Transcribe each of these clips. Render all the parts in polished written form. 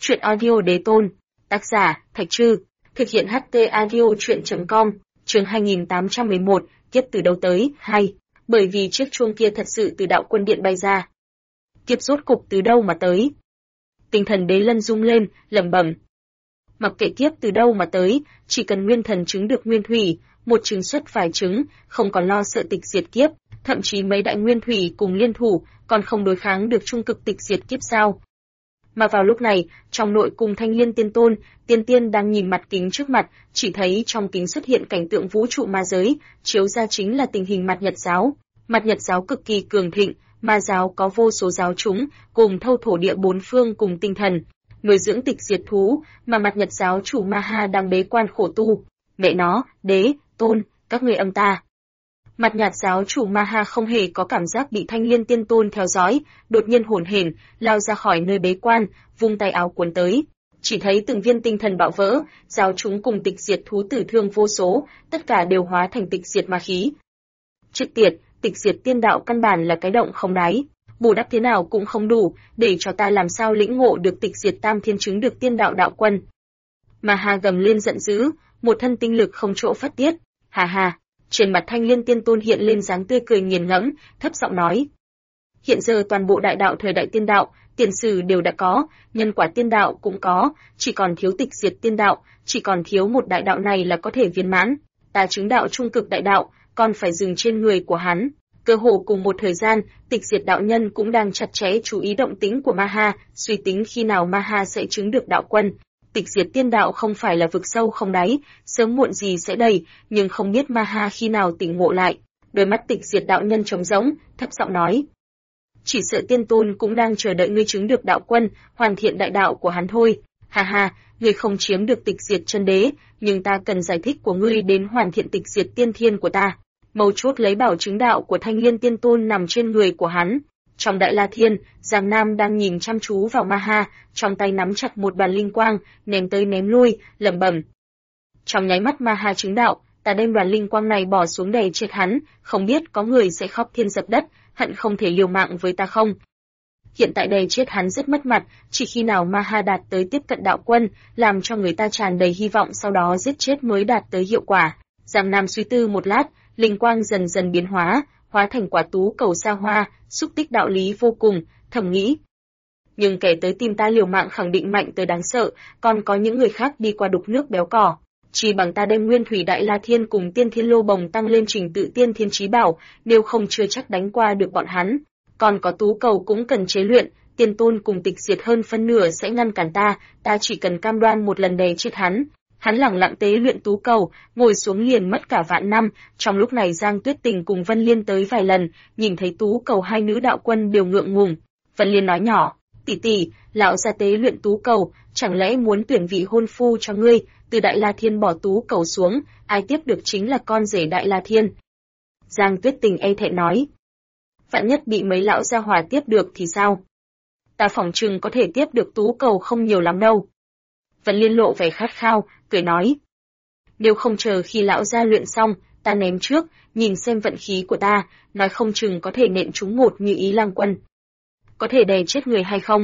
Chuyện audio đế tôn. Tác giả, Thạch Trư. Thực hiện HT audio chuyện.com. Chương 2811, kiếp từ đâu tới, 2. Bởi vì chiếc chuông kia thật sự từ đạo quân điện bay ra. Kiếp rốt cục từ đâu mà tới? Tinh thần Đế Lân rung lên, lẩm bẩm. Mặc kệ kiếp từ đâu mà tới, chỉ cần nguyên thần chứng được nguyên thủy, một chứng xuất vài chứng, không còn lo sợ tịch diệt kiếp, thậm chí mấy đại nguyên thủy cùng liên thủ, còn không đối kháng được trung cực tịch diệt kiếp sao? Mà vào lúc này, trong nội cung Thanh Liên Tiên Tôn, Tiên Tiên đang nhìn mặt kính trước mặt, chỉ thấy trong kính xuất hiện cảnh tượng vũ trụ ma giới, chiếu ra chính là tình hình Mạt Nhật giáo. Mạt Nhật giáo cực kỳ cường thịnh, ma giáo có vô số giáo chúng, cùng thâu thổ địa bốn phương cùng tinh thần, nuôi dưỡng tịch diệt thú, mà Mạt Nhật giáo chủ Ma Ha đang bế quan khổ tu. Mẹ nó, Đế, Tôn, các ngươi âm ta. Mạt Nhật giáo chủ Ma Ha không hề có cảm giác bị Thanh Liên Tiên Tôn theo dõi, đột nhiên hồn hển, lao ra khỏi nơi bế quan, vung tay áo cuốn tới. Chỉ thấy từng viên tinh thần bạo vỡ, giáo chúng cùng tịch diệt thú tử thương vô số, tất cả đều hóa thành tịch diệt ma khí. Chết tiệt, tịch diệt tiên đạo căn bản là cái động không đáy, bù đắp thế nào cũng không đủ, để cho ta làm sao lĩnh ngộ được tịch diệt tam thiên chứng được tiên đạo đạo quân. Ma Ha gầm lên giận dữ, một thân tinh lực không chỗ phát tiết. Hà hà. Trên mặt Thanh Liên Tiên Tôn hiện lên dáng tươi cười nghiền ngẫm, thấp giọng nói: hiện giờ toàn bộ đại đạo thời đại tiên đạo, tiền sử đều đã có, nhân quả tiên đạo cũng có, chỉ còn thiếu tịch diệt tiên đạo, chỉ còn thiếu một đại đạo này là có thể viên mãn. Ta chứng đạo trung cực đại đạo, còn phải dừng trên người của hắn. Cơ hồ cùng một thời gian, tịch diệt đạo nhân cũng đang chặt chẽ chú ý động tĩnh của Ma Ha, suy tính khi nào Ma Ha sẽ chứng được đạo quân. Tịch diệt tiên đạo không phải là vực sâu không đáy, sớm muộn gì sẽ đầy, nhưng không biết Ma Ha khi nào tỉnh ngộ lại. Đôi mắt tịch diệt đạo nhân trống rỗng, thấp giọng nói: chỉ sợ Tiên Tôn cũng đang chờ đợi ngươi chứng được đạo quân, hoàn thiện đại đạo của hắn thôi. Ha ha, ngươi không chiếm được tịch diệt chân đế, nhưng ta cần giải thích của ngươi đến hoàn thiện tịch diệt tiên thiên của ta. Mấu chốt lấy bảo chứng đạo của Thanh Liên Tiên Tôn nằm trên người của hắn. Trong Đại La Thiên, Giang Nam đang nhìn chăm chú vào Ma Ha, trong tay nắm chặt một bàn linh quang, ném tới ném lui, lẩm bẩm. Trong nháy mắt Ma Ha chứng đạo, ta đem đoàn linh quang này bỏ xuống đè chết hắn, không biết có người sẽ khóc thiên dập đất, hận không thể liều mạng với ta không. Hiện tại đè chết hắn rất mất mặt, chỉ khi nào Ma Ha đạt tới tiếp cận đạo quân, làm cho người ta tràn đầy hy vọng sau đó giết chết mới đạt tới hiệu quả. Giang Nam suy tư một lát, linh quang dần dần biến hóa thành quả tú cầu xa hoa, xúc tích đạo lý vô cùng, thầm nghĩ. Nhưng kẻ tới tìm ta liều mạng khẳng định mạnh tới đáng sợ, còn có những người khác đi qua đục nước béo cỏ. Chỉ bằng ta đem Nguyên Thủy Đại La Thiên cùng Tiên Thiên Lô Bồng tăng lên trình tự Tiên Thiên Chí Bảo, nếu không chưa chắc đánh qua được bọn hắn. Còn có tú cầu cũng cần chế luyện, Tiên Tôn cùng tịch diệt hơn phân nửa sẽ ngăn cản ta chỉ cần cam đoan một lần đè chết hắn. Hắn lẳng lặng tế luyện tú cầu, ngồi xuống liền mất cả vạn năm. Trong lúc này Giang Tuyết Tình cùng Vân Liên tới vài lần, nhìn thấy tú cầu hai nữ đạo quân đều ngượng ngùng. Vân Liên nói nhỏ: tỷ tỷ, lão gia tế luyện tú cầu, chẳng lẽ muốn tuyển vị hôn phu cho ngươi? Từ Đại La Thiên bỏ tú cầu xuống, ai tiếp được chính là con rể Đại La Thiên. Giang Tuyết Tình e thẹn nói: vạn nhất bị mấy lão gia hỏa tiếp được thì sao? Ta phỏng chừng có thể tiếp được tú cầu không nhiều lắm đâu. Vân Liên lộ vẻ khát khao, cười nói: nếu không chờ khi lão gia luyện xong, ta ném trước, nhìn xem vận khí của ta, nói không chừng có thể nện trúng một như ý lang quân. Có thể đè chết người hay không?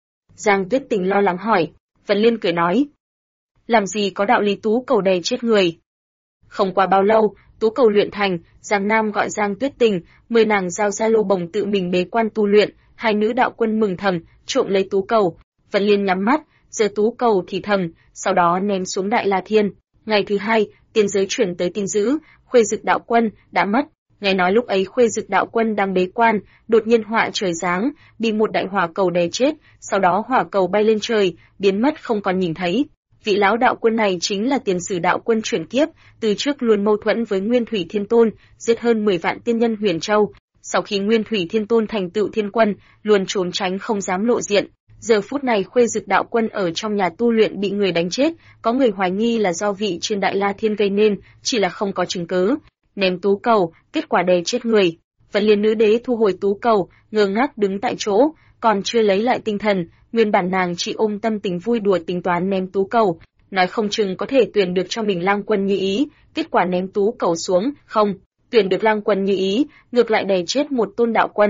Giang Tuyết Tình lo lắng hỏi. Vân Liên cười nói: làm gì có đạo lý tú cầu đè chết người. Không qua bao lâu, tú cầu luyện thành, Giang Nam gọi Giang Tuyết Tình, 10 nàng giao ra lô bồng tự mình bế quan tu luyện, hai nữ đạo quân mừng thầm, trộm lấy tú cầu. Vân Liên nhắm mắt, giơ tú cầu thì thầm, sau đó ném xuống Đại La Thiên. Ngày thứ hai, tiên giới chuyển tới tin dữ, Khuê Dực đạo quân đã mất. Nghe nói lúc ấy Khuê Dực đạo quân đang bế quan, đột nhiên họa trời giáng, bị một đại hỏa cầu đè chết, sau đó hỏa cầu bay lên trời, biến mất không còn nhìn thấy. Vị lão đạo quân này chính là tiền sử đạo quân chuyển kiếp, từ trước luôn mâu thuẫn với Nguyên Thủy Thiên Tôn, giết hơn 10 vạn tiên nhân Huyền Châu. Sau khi Nguyên Thủy Thiên Tôn thành tựu thiên quân, luôn trốn tránh không dám lộ diện. Giờ phút này Khuê Dực đạo quân ở trong nhà tu luyện bị người đánh chết, có người hoài nghi là do vị trên Đại La Thiên gây nên, chỉ là không có chứng cứ. Ném tú cầu, kết quả đè chết người. Vân Liên nữ đế thu hồi tú cầu, ngơ ngác đứng tại chỗ, còn chưa lấy lại tinh thần, nguyên bản nàng chỉ ôm tâm tình vui đùa tính toán ném tú cầu, nói không chừng có thể tuyển được cho mình lang quân như ý, kết quả ném tú cầu xuống, không, tuyển được lang quân như ý, ngược lại đè chết một tôn đạo quân.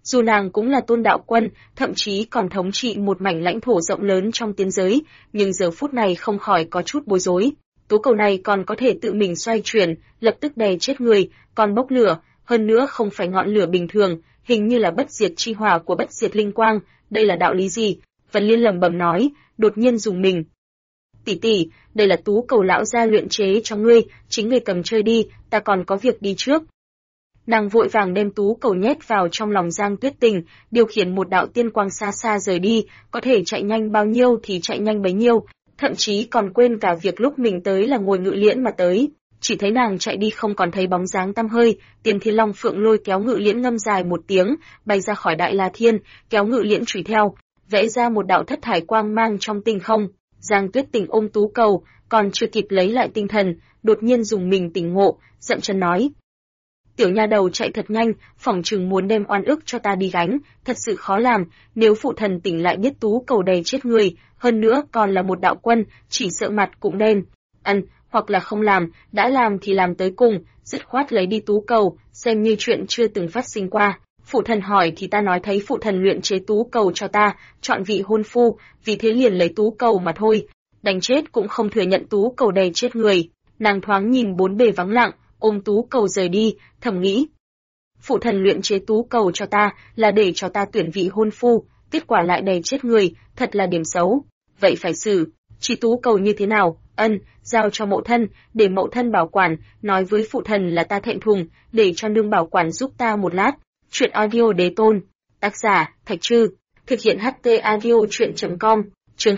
Dù nàng cũng là tôn đạo quân, thậm chí còn thống trị một mảnh lãnh thổ rộng lớn trong tiên giới, nhưng giờ phút này không khỏi có chút bối rối. Tú cầu này còn có thể tự mình xoay chuyển, lập tức đè chết người, còn bốc lửa, hơn nữa không phải ngọn lửa bình thường, hình như là bất diệt chi hỏa của bất diệt linh quang, đây là đạo lý gì? Vân Liên lẩm bẩm nói, đột nhiên dùng mình. Tỷ tỷ, đây là tú cầu lão gia luyện chế cho ngươi, chính ngươi cầm chơi đi, ta còn có việc đi trước. Nàng vội vàng đem tú cầu nhét vào trong lòng Giang Tuyết Tình, điều khiển một đạo tiên quang xa xa rời đi, có thể chạy nhanh bao nhiêu thì chạy nhanh bấy nhiêu, thậm chí còn quên cả việc lúc mình tới là ngồi ngự liễn mà tới. Chỉ thấy nàng chạy đi không còn thấy bóng dáng tăm hơi, Tiên Thiên Long Phượng lôi kéo ngự liễn ngâm dài một tiếng, bay ra khỏi Đại La Thiên, kéo ngự liễn chùi theo, vẽ ra một đạo thất thải quang mang trong tinh không. Giang Tuyết Tình ôm tú cầu, còn chưa kịp lấy lại tinh thần, đột nhiên dùng mình tỉnh ngộ, dậm chân nói: "Tiểu nha đầu chạy thật nhanh, phỏng chừng muốn đem oan ức cho ta đi gánh, thật sự khó làm, nếu phụ thần tỉnh lại biết tú cầu đầy chết người, hơn nữa còn là một đạo quân, chỉ sợ mặt cũng đen." Hoặc là không làm, đã làm thì làm tới cùng, dứt khoát lấy đi tú cầu, xem như chuyện chưa từng phát sinh qua. Phụ thần hỏi thì ta nói thấy phụ thần luyện chế tú cầu cho ta, chọn vị hôn phu, vì thế liền lấy tú cầu mà thôi. Đánh chết cũng không thừa nhận tú cầu đầy chết người. Nàng thoáng nhìn bốn bề vắng lặng, ôm tú cầu rời đi, thầm nghĩ. Phụ thần luyện chế tú cầu cho ta là để cho ta tuyển vị hôn phu, kết quả lại đầy chết người, thật là điểm xấu. Vậy phải xử, chỉ tú cầu như thế nào? Giao cho mẫu thân, để mẫu thân bảo quản, nói với phụ thần là ta thẹn thùng, để cho nương bảo quản giúp ta một lát. Chuyện audio đế tôn. Tác giả, Thạch Trư. Thực hiện HT audio chuyện.com. Chương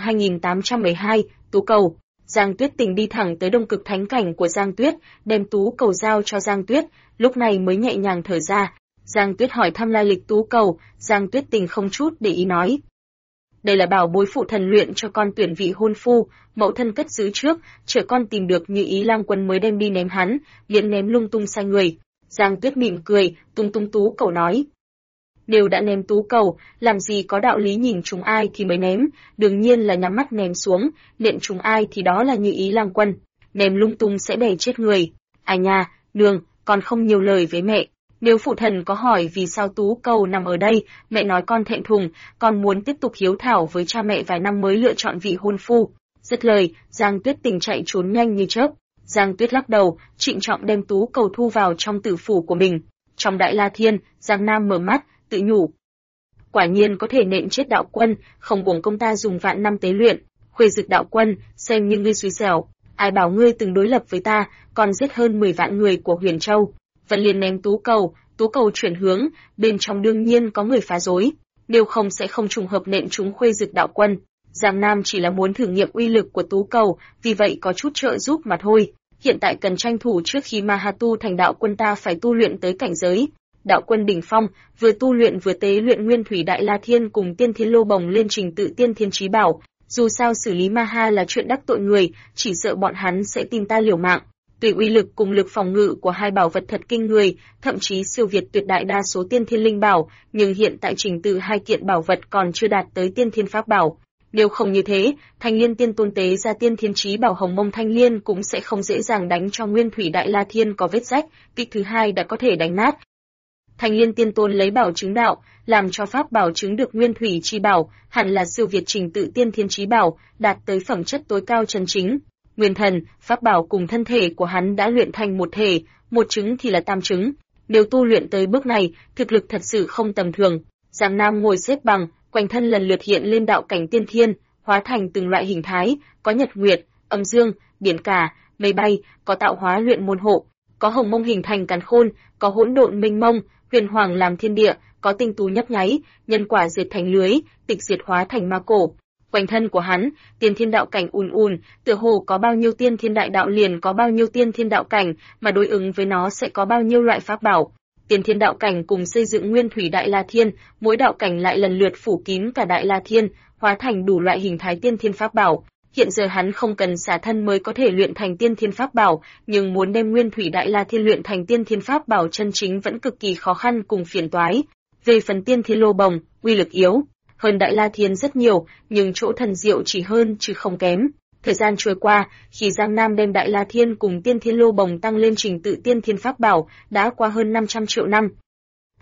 2812, tú cầu. Giang Tuyết Tình đi thẳng tới Đông Cực Thánh cảnh của Giang Tuyết, đem tú cầu giao cho Giang Tuyết, lúc này mới nhẹ nhàng thở ra. Giang Tuyết hỏi thăm lai lịch tú cầu, Giang Tuyết Tình không chút để ý nói: "Đây là bảo bối phụ thần luyện cho con tuyển vị hôn phu, mẫu thân cất giữ trước, chờ con tìm được Như Ý Lang Quân mới đem đi ném hắn, liền ném lung tung sai người." Giang Tuyết mỉm cười, tung tung tú cầu nói: "Nếu đã ném tú cầu, làm gì có đạo lý nhìn chúng ai thì mới ném, đương nhiên là nhắm mắt ném xuống, nện chúng ai thì đó là Như Ý Lang Quân, ném lung tung sẽ đè chết người." "À nha, nương, con không nhiều lời với mẹ. Nếu phụ thần có hỏi vì sao tú cầu nằm ở đây, mẹ nói con thẹn thùng, con muốn tiếp tục hiếu thảo với cha mẹ vài năm mới lựa chọn vị hôn phu." Dứt lời, Giang Tuyết Tình chạy trốn nhanh như chớp. Giang Tuyết lắc đầu, trịnh trọng đem tú cầu thu vào trong tử phủ của mình. Trong Đại La Thiên, Giang Nam mở mắt, tự nhủ: quả nhiên có thể nện chết đạo quân, không uổng công ta dùng vạn năm tế luyện. Khuê Dực đạo quân, xem như ngươi xui xẻo, ai bảo ngươi từng đối lập với ta, còn giết hơn 10 vạn người của Huyền Châu. Vẫn liền ném tú cầu chuyển hướng, bên trong đương nhiên có người phá rối, nếu không sẽ không trùng hợp nện trúng Khuê Dực đạo quân. Giang Nam chỉ là muốn thử nghiệm uy lực của tú cầu, vì vậy có chút trợ giúp mà thôi. Hiện tại cần tranh thủ trước khi Mahatu thành đạo quân ta phải tu luyện tới cảnh giới đạo quân đỉnh phong, vừa tu luyện vừa tế luyện Nguyên Thủy Đại La Thiên cùng Tiên Thiên Lô Bồng lên trình tự Tiên Thiên Chí Bảo. Dù sao xử lý Maha là chuyện đắc tội người, chỉ sợ bọn hắn sẽ tìm ta liều mạng. Tuy uy lực cùng lực phòng ngự của hai bảo vật thật kinh người, thậm chí siêu việt tuyệt đại đa số Tiên Thiên Linh Bảo, nhưng hiện tại trình tự hai kiện bảo vật còn chưa đạt tới Tiên Thiên Pháp Bảo. Nếu không như thế, Thanh Liên Tiên Tôn tế ra Tiên Thiên Chí Bảo Hồng Mông Thanh Liên cũng sẽ không dễ dàng đánh cho Nguyên Thủy Đại La Thiên có vết rách, kích thứ hai đã có thể đánh nát. Thanh Liên Tiên Tôn lấy bảo chứng đạo, làm cho pháp bảo chứng được Nguyên Thủy Chi Bảo, hẳn là siêu việt trình tự Tiên Thiên Chí Bảo, đạt tới phẩm chất tối cao chân chính. Nguyên thần, pháp bảo cùng thân thể của hắn đã luyện thành một thể, một chứng thì là tam chứng. Nếu tu luyện tới bước này, thực lực thật sự không tầm thường. Giang Nam ngồi xếp bằng, quanh thân lần lượt hiện lên đạo cảnh tiên thiên, hóa thành từng loại hình thái, có nhật nguyệt, âm dương, biển cả, mây bay, có tạo hóa luyện môn hộ, có hồng mông hình thành càn khôn, có hỗn độn mênh mông, huyền hoàng làm thiên địa, có tinh tú nhấp nháy, nhân quả diệt thành lưới, tịch diệt hóa thành ma cổ. Quanh thân của hắn, tiên thiên đạo cảnh ùn ùn, tựa hồ có bao nhiêu tiên thiên đại đạo liền có bao nhiêu tiên thiên đạo cảnh, mà đối ứng với nó sẽ có bao nhiêu loại pháp bảo. Tiên thiên đạo cảnh cùng xây dựng Nguyên Thủy Đại La Thiên, mỗi đạo cảnh lại lần lượt phủ kín cả Đại La Thiên, hóa thành đủ loại hình thái tiên thiên pháp bảo. Hiện giờ hắn không cần xả thân mới có thể luyện thành tiên thiên pháp bảo, nhưng muốn đem Nguyên Thủy Đại La Thiên luyện thành tiên thiên pháp bảo chân chính vẫn cực kỳ khó khăn cùng phiền toái. Về phần Tiên Thiên Lô Bồng, uy lực yếu hơn Đại La Thiên rất nhiều, nhưng chỗ thần diệu chỉ hơn chứ không kém. Thời gian trôi qua, khi Giang Nam đem Đại La Thiên cùng Tiên Thiên Lô Bồng tăng lên trình tự Tiên Thiên Pháp Bảo, đã qua hơn 500 triệu năm.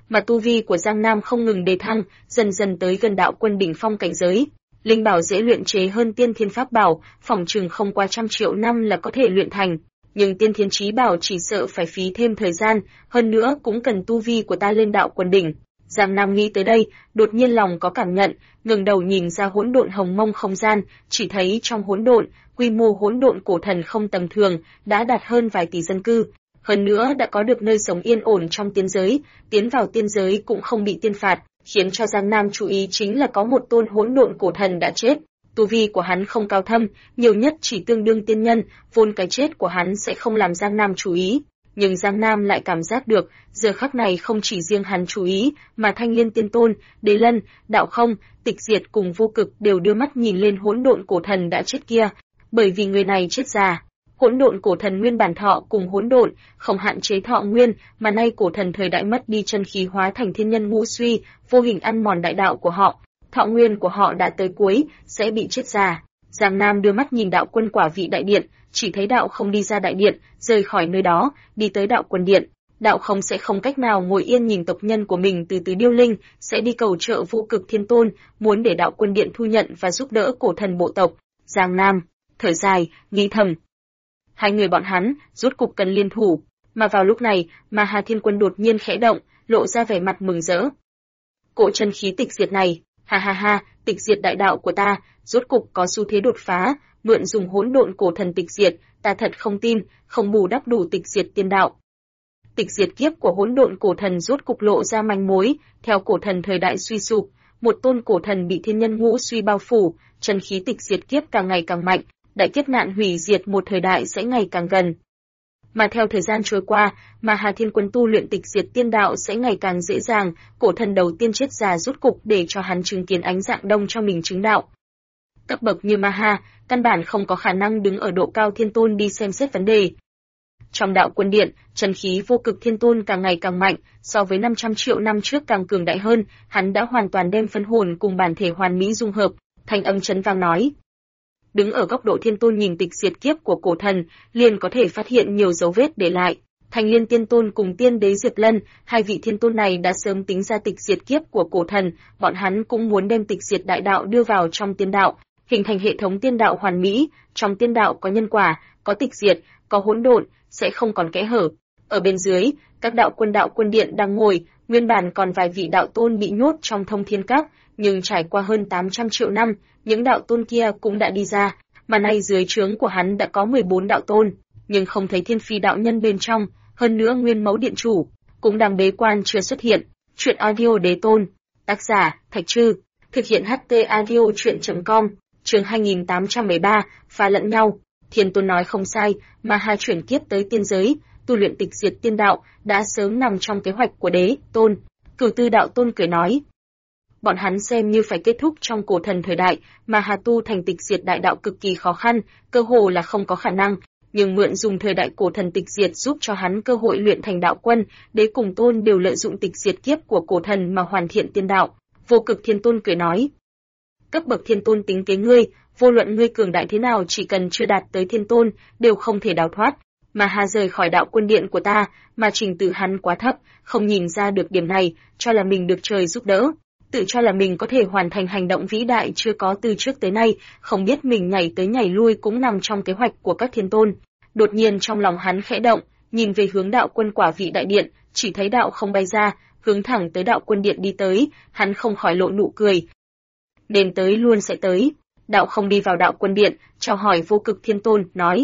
mà tu vi của Giang Nam không ngừng đề thăng, dần dần tới gần đạo quân đỉnh phong cảnh giới. Linh bảo dễ luyện chế hơn tiên thiên pháp bảo, phỏng chừng không qua 100 triệu năm là có thể luyện thành. Nhưng tiên thiên chí bảo chỉ sợ phải phí thêm thời gian, hơn nữa cũng cần tu vi của ta lên đạo quân đỉnh. Giang Nam nghĩ tới đây, đột nhiên lòng có cảm nhận, ngẩng đầu nhìn ra hỗn độn hồng mông không gian, chỉ thấy trong hỗn độn, quy mô hỗn độn cổ thần không tầm thường, đã đạt hơn vài tỷ dân cư. Hơn nữa đã có được nơi sống yên ổn trong tiên giới, tiến vào tiên giới cũng không bị tiên phạt, khiến cho Giang Nam chú ý chính là có một tôn hỗn độn cổ thần đã chết. Tu vi của hắn không cao thâm, nhiều nhất chỉ tương đương tiên nhân, vốn cái chết của hắn sẽ không làm Giang Nam chú ý. Nhưng Giang Nam lại cảm giác được, giờ khắc này không chỉ riêng hắn chú ý, mà Thanh Liên Tiên Tôn, Đế Lân, Đạo Không, Tịch Diệt cùng Vô Cực đều đưa mắt nhìn lên hỗn độn cổ thần đã chết kia, bởi vì người này chết già. Hỗn độn cổ thần nguyên bản thọ cùng hỗn độn, không hạn chế thọ nguyên, mà nay cổ thần thời đại mất đi chân khí hóa thành thiên nhân ngũ suy, vô hình ăn mòn đại đạo của họ. Thọ nguyên của họ đã tới cuối, sẽ bị chết già. Giang Nam đưa mắt nhìn đạo quân quả vị đại điện, chỉ thấy đạo không đi ra đại điện, rời khỏi nơi đó, đi tới đạo quân điện. Đạo không sẽ không cách nào ngồi yên nhìn tộc nhân của mình từ từ điêu linh, sẽ đi cầu trợ Vô Cực Thiên Tôn, muốn để đạo quân điện thu nhận và giúp đỡ cổ thần bộ tộc. Giang Nam thở dài, nghĩ thầm. Hai người bọn hắn, rốt cục cần liên thủ. Mà vào lúc này, Ma Hà Thiên Quân đột nhiên khẽ động, lộ ra vẻ mặt mừng rỡ. Cỗ chân khí tịch diệt này, ha ha ha, tịch diệt đại đạo của ta, rốt cục có xu thế đột phá, mượn dùng hỗn độn cổ thần tịch diệt, ta thật không tin, không bù đắp đủ tịch diệt tiên đạo. Tịch diệt kiếp của hỗn độn cổ thần rốt cục lộ ra manh mối, theo cổ thần thời đại suy sụp, một tôn cổ thần bị thiên nhân ngũ suy bao phủ, chân khí tịch diệt kiếp càng ngày càng mạnh, đại kiếp nạn hủy diệt một thời đại sẽ ngày càng gần. Mà theo thời gian trôi qua, Ma Hà Thiên Quân tu luyện tịch diệt tiên đạo sẽ ngày càng dễ dàng, cổ thần đầu tiên chết già rốt cục để cho hắn chứng kiến ánh dạng đông cho mình chứng đạo. Cấp bậc như Ma Hà, căn bản không có khả năng đứng ở độ cao thiên tôn đi xem xét vấn đề. Trong đạo quân điện, chân khí Vô Cực Thiên Tôn càng ngày càng mạnh, so với 500 triệu năm trước càng cường đại hơn, hắn đã hoàn toàn đem phân hồn cùng bản thể hoàn mỹ dung hợp, thanh âm chấn vang nói. Đứng ở góc độ thiên tôn nhìn tịch diệt kiếp của cổ thần, liền có thể phát hiện nhiều dấu vết để lại. Thanh Liên Tiên Tôn cùng Tiên Đế Diệp Lân, hai vị thiên tôn này đã sớm tính ra tịch diệt kiếp của cổ thần, bọn hắn cũng muốn đem tịch diệt đại đạo đưa vào trong tiên đạo, hình thành hệ thống tiên đạo hoàn mỹ, trong tiên đạo có nhân quả, có tịch diệt, có hỗn độn, sẽ không còn kẽ hở. Ở bên dưới, các đạo quân điện đang ngồi, nguyên bản còn vài vị đạo tôn bị nhốt trong Thông Thiên Các, nhưng trải qua hơn 800 triệu năm, những đạo tôn kia cũng đã đi ra, mà nay dưới trướng của hắn đã có 14 đạo tôn, nhưng không thấy Thiên Phi đạo nhân bên trong, hơn nữa Nguyên Mẫu điện chủ cũng đang bế quan chưa xuất hiện. Truyện audio Đế Tôn, tác giả Thạch Trư, thực hiện HT audio truyện.com, chương 2813, pha lẫn nhau. Thiên Tôn nói không sai, mà hai chuyển kiếp tới tiên giới, tu luyện tịch diệt tiên đạo đã sớm nằm trong kế hoạch của Đế Tôn. Cửu Tư đạo tôn cười nói, bọn hắn xem như phải kết thúc trong cổ thần thời đại, mà Hà tu thành tịch diệt đại đạo cực kỳ khó khăn, cơ hồ là không có khả năng, nhưng mượn dùng thời đại cổ thần tịch diệt giúp cho hắn cơ hội luyện thành đạo quân, Đế cùng Tôn đều lợi dụng tịch diệt kiếp của cổ thần mà hoàn thiện tiên đạo. Vô Cực Thiên Tôn cười nói, cấp bậc thiên tôn tính kế ngươi, vô luận ngươi cường đại thế nào chỉ cần chưa đạt tới thiên tôn, đều không thể đào thoát. Mà Hà rời khỏi đạo quân điện của ta, mà trình tự hắn quá thấp, không nhìn ra được điểm này, cho là mình được trời giúp đỡ, tự cho là mình có thể hoàn thành hành động vĩ đại chưa có từ trước tới nay, không biết mình nhảy tới nhảy lui cũng nằm trong kế hoạch của các thiên tôn. Đột nhiên trong lòng hắn khẽ động, nhìn về hướng đạo quân quả vị đại điện, chỉ thấy đạo không bay ra, hướng thẳng tới đạo quân điện đi tới, hắn không khỏi lộ nụ cười. Nên tới luôn sẽ tới. Đạo không đi vào đạo quân điện, chào hỏi Vô Cực Thiên Tôn, nói.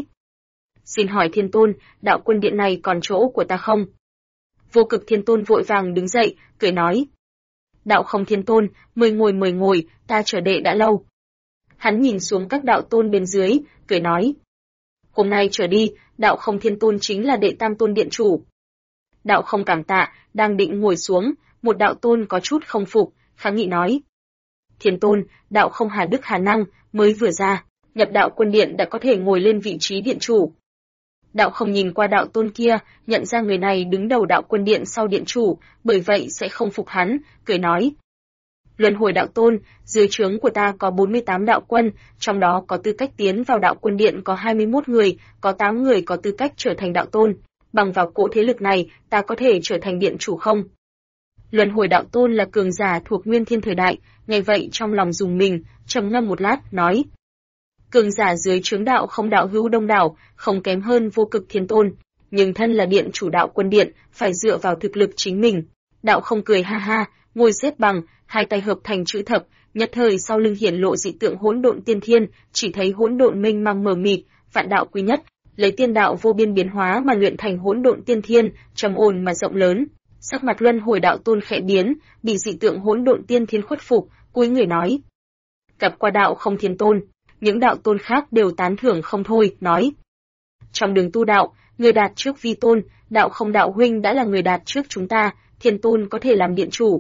Xin hỏi Thiên Tôn, đạo quân điện này còn chỗ của ta không? Vô Cực Thiên Tôn vội vàng đứng dậy, cười nói. Đạo không Thiên Tôn, mời ngồi, ta chờ đệ đã lâu. Hắn nhìn xuống các đạo tôn bên dưới, cười nói. Hôm nay trở đi, đạo không Thiên Tôn chính là đệ tam tôn điện chủ. Đạo không cảm tạ, đang định ngồi xuống, một đạo tôn có chút không phục, kháng nghị nói. Thiên Tôn, đạo không Hà Đức Hà Năng, mới vừa ra, nhập đạo quân điện đã có thể ngồi lên vị trí điện chủ. Đạo không nhìn qua đạo tôn kia, nhận ra người này đứng đầu đạo quân điện sau điện chủ, bởi vậy sẽ không phục hắn, cười nói. Luân hồi đạo tôn, dưới trướng của ta có 48 đạo quân, trong đó có tư cách tiến vào đạo quân điện có 21 người, có 8 người có tư cách trở thành đạo tôn. Bằng vào cỗ thế lực này, ta có thể trở thành điện chủ không? Luân Hồi Đạo Tôn là cường giả thuộc Nguyên Thiên thời đại, nghe vậy trong lòng rùng mình, trầm ngâm một lát, nói: cường giả dưới trướng đạo không đạo hữu đông đảo, không kém hơn Vô Cực Thiên Tôn, nhưng thân là điện chủ đạo quân điện, phải dựa vào thực lực chính mình. Đạo không cười ha ha, ngồi xếp bằng, hai tay hợp thành chữ thập, nhất thời sau lưng hiển lộ dị tượng hỗn độn tiên thiên, chỉ thấy hỗn độn mênh mang mờ mịt, vạn đạo quý nhất, lấy tiên đạo vô biên biến hóa mà luyện thành hỗn độn tiên thiên, trầm ổn mà rộng lớn. Sắc mặt Luân Hồi Đạo Tôn khẽ biến, bị dị tượng hỗn độn tiên thiên khuất phục, cúi người nói: gặp qua đạo không thiên tôn. Những đạo tôn khác đều tán thưởng không thôi, nói: trong đường tu đạo, người đạt trước vi tôn, đạo không đạo huynh đã là người đạt trước chúng ta, thiên tôn có thể làm điện chủ.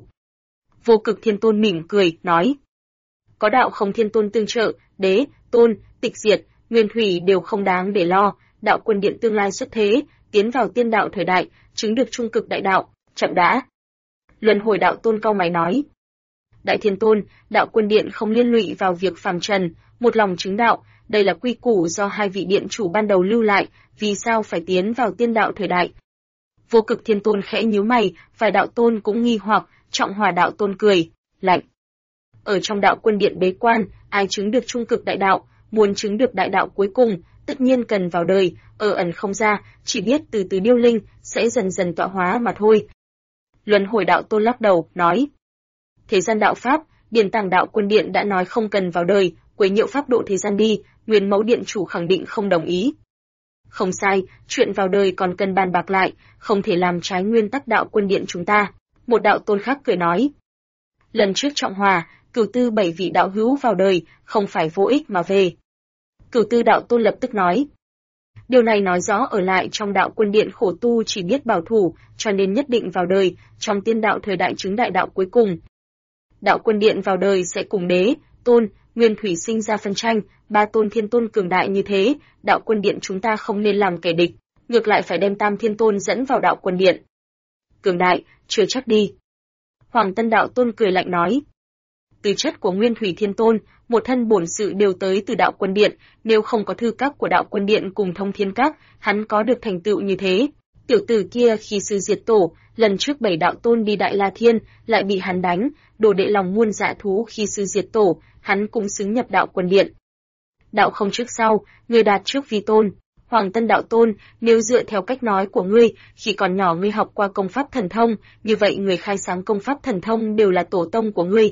Vô Cực Thiên Tôn mỉm cười, nói: có đạo không thiên tôn tương trợ, đế, tôn, tịch diệt, nguyên thủy đều không đáng để lo, đạo quân điện tương lai xuất thế, tiến vào tiên đạo thời đại, chứng được trung cực đại đạo, chậm đã. Luân Hồi Đạo Tôn cau mày nói: đại thiên tôn, đạo quân điện không liên lụy vào việc phàm trần, một lòng chứng đạo, đây là quy củ do hai vị điện chủ ban đầu lưu lại, vì sao phải tiến vào tiên đạo thời đại? Vô Cực Thiên Tôn khẽ nhíu mày, vài đạo tôn cũng nghi hoặc, Trọng Hòa Đạo Tôn cười lạnh: ở trong đạo quân điện bế quan, ai chứng được trung cực đại đạo, muốn chứng được đại đạo cuối cùng, tất nhiên cần vào đời, ở ẩn không ra, chỉ biết từ từ điêu linh, sẽ dần dần tọa hóa mà thôi. Luân Hồi Đạo Tôn lắc đầu, nói: thế gian đạo pháp, Điền Tàng đạo quân điện đã nói không cần vào đời, quấy nhiễu pháp độ thế gian đi, Nguyên Mẫu điện chủ khẳng định không đồng ý. Không sai, chuyện vào đời còn cần bàn bạc lại, không thể làm trái nguyên tắc đạo quân điện chúng ta. Một đạo tôn khác cười nói: lần trước Trọng Hòa, Cửu Tư 7 vị đạo hữu vào đời, không phải vô ích mà về. Cửu Tư đạo tôn lập tức nói: điều này nói rõ ở lại trong đạo quân điện khổ tu chỉ biết bảo thủ, cho nên nhất định vào đời, trong tiên đạo thời đại chứng đại đạo cuối cùng. Đạo quân điện vào đời sẽ cùng đế, tôn, nguyên thủy sinh ra phân tranh, ba tôn thiên tôn cường đại như thế, đạo quân điện chúng ta không nên làm kẻ địch, ngược lại phải đem tam thiên tôn dẫn vào đạo quân điện. Cường đại, chưa chắc đi. Hoàng Tân đạo tôn cười lạnh nói: tư chất của Nguyên Thủy Thiên Tôn, một thân bổn sự đều tới từ đạo quân điện, nếu không có thư các của đạo quân điện cùng thông thiên các, hắn có được thành tựu như thế. Tiểu tử kia khi sư diệt tổ, lần trước 7 đạo tôn đi Đại La Thiên, lại bị hắn đánh, đồ đệ lòng muôn dạ thú khi sư diệt tổ, hắn cũng xứng nhập đạo quân điện. Đạo không trước sau, người đạt trước vi tôn. Hoàng Tân đạo tôn, nếu dựa theo cách nói của ngươi, khi còn nhỏ ngươi học qua công pháp thần thông, như vậy người khai sáng công pháp thần thông đều là tổ tông của ngươi.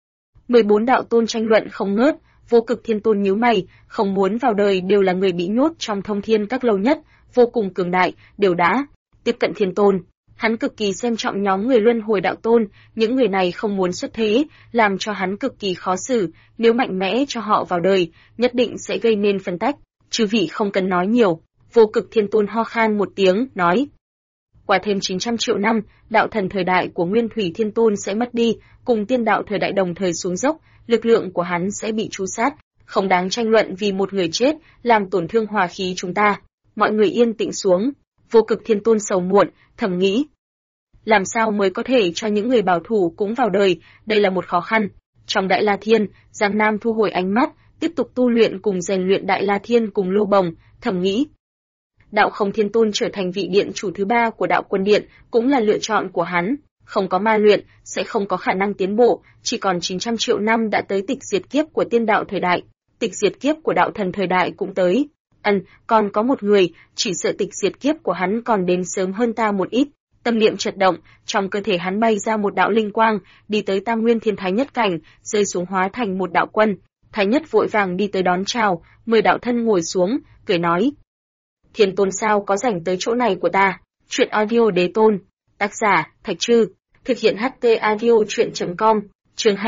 14 đạo tôn tranh luận không ngớt, Vô Cực Thiên Tôn nhíu mày, không muốn vào đời đều là người bị nhốt trong thông thiên các lâu nhất, vô cùng cường đại, đều đã tiếp cận Thiên Tôn. Hắn cực kỳ xem trọng nhóm người Luân Hồi Đạo Tôn, những người này không muốn xuất thế, làm cho hắn cực kỳ khó xử, nếu mạnh mẽ cho họ vào đời, nhất định sẽ gây nên phân tách. Chư vị không cần nói nhiều. Vô Cực Thiên Tôn ho khan một tiếng, nói: qua thêm 900 triệu năm, đạo thần thời đại của Nguyên Thủy Thiên Tôn sẽ mất đi, cùng tiên đạo thời đại đồng thời xuống dốc, lực lượng của hắn sẽ bị tru sát, không đáng tranh luận vì một người chết, làm tổn thương hòa khí chúng ta. Mọi người yên tĩnh xuống. Vô Cực Thiên Tôn sầu muộn, thầm nghĩ: làm sao mới có thể cho những người bảo thủ cũng vào đời, đây là một khó khăn. Trong Đại La Thiên, Giang Nam thu hồi ánh mắt, tiếp tục tu luyện cùng rèn luyện Đại La Thiên cùng Lô Bồng, thầm nghĩ: đạo không thiên tôn trở thành vị điện chủ thứ 3 của đạo quân điện, cũng là lựa chọn của hắn. Không có ma luyện, sẽ không có khả năng tiến bộ, chỉ còn 900 triệu năm đã tới tịch diệt kiếp của tiên đạo thời đại. Tịch diệt kiếp của đạo thần thời đại cũng tới. Còn có một người, chỉ sợ tịch diệt kiếp của hắn còn đến sớm hơn ta một ít. Tâm niệm chợt động, trong cơ thể hắn bay ra một đạo linh quang, đi tới Tam Nguyên Thiên Thái Nhất cảnh, rơi xuống hóa thành một đạo quân. Thái Nhất vội vàng đi tới đón chào, 10 đạo thân ngồi xuống, cười nói: Thiên Tôn sao có rảnh tới chỗ này của ta? Chuyện audio Đế Tôn, tác giả Thạch Trư, thực hiện HT audio truyện.com, chương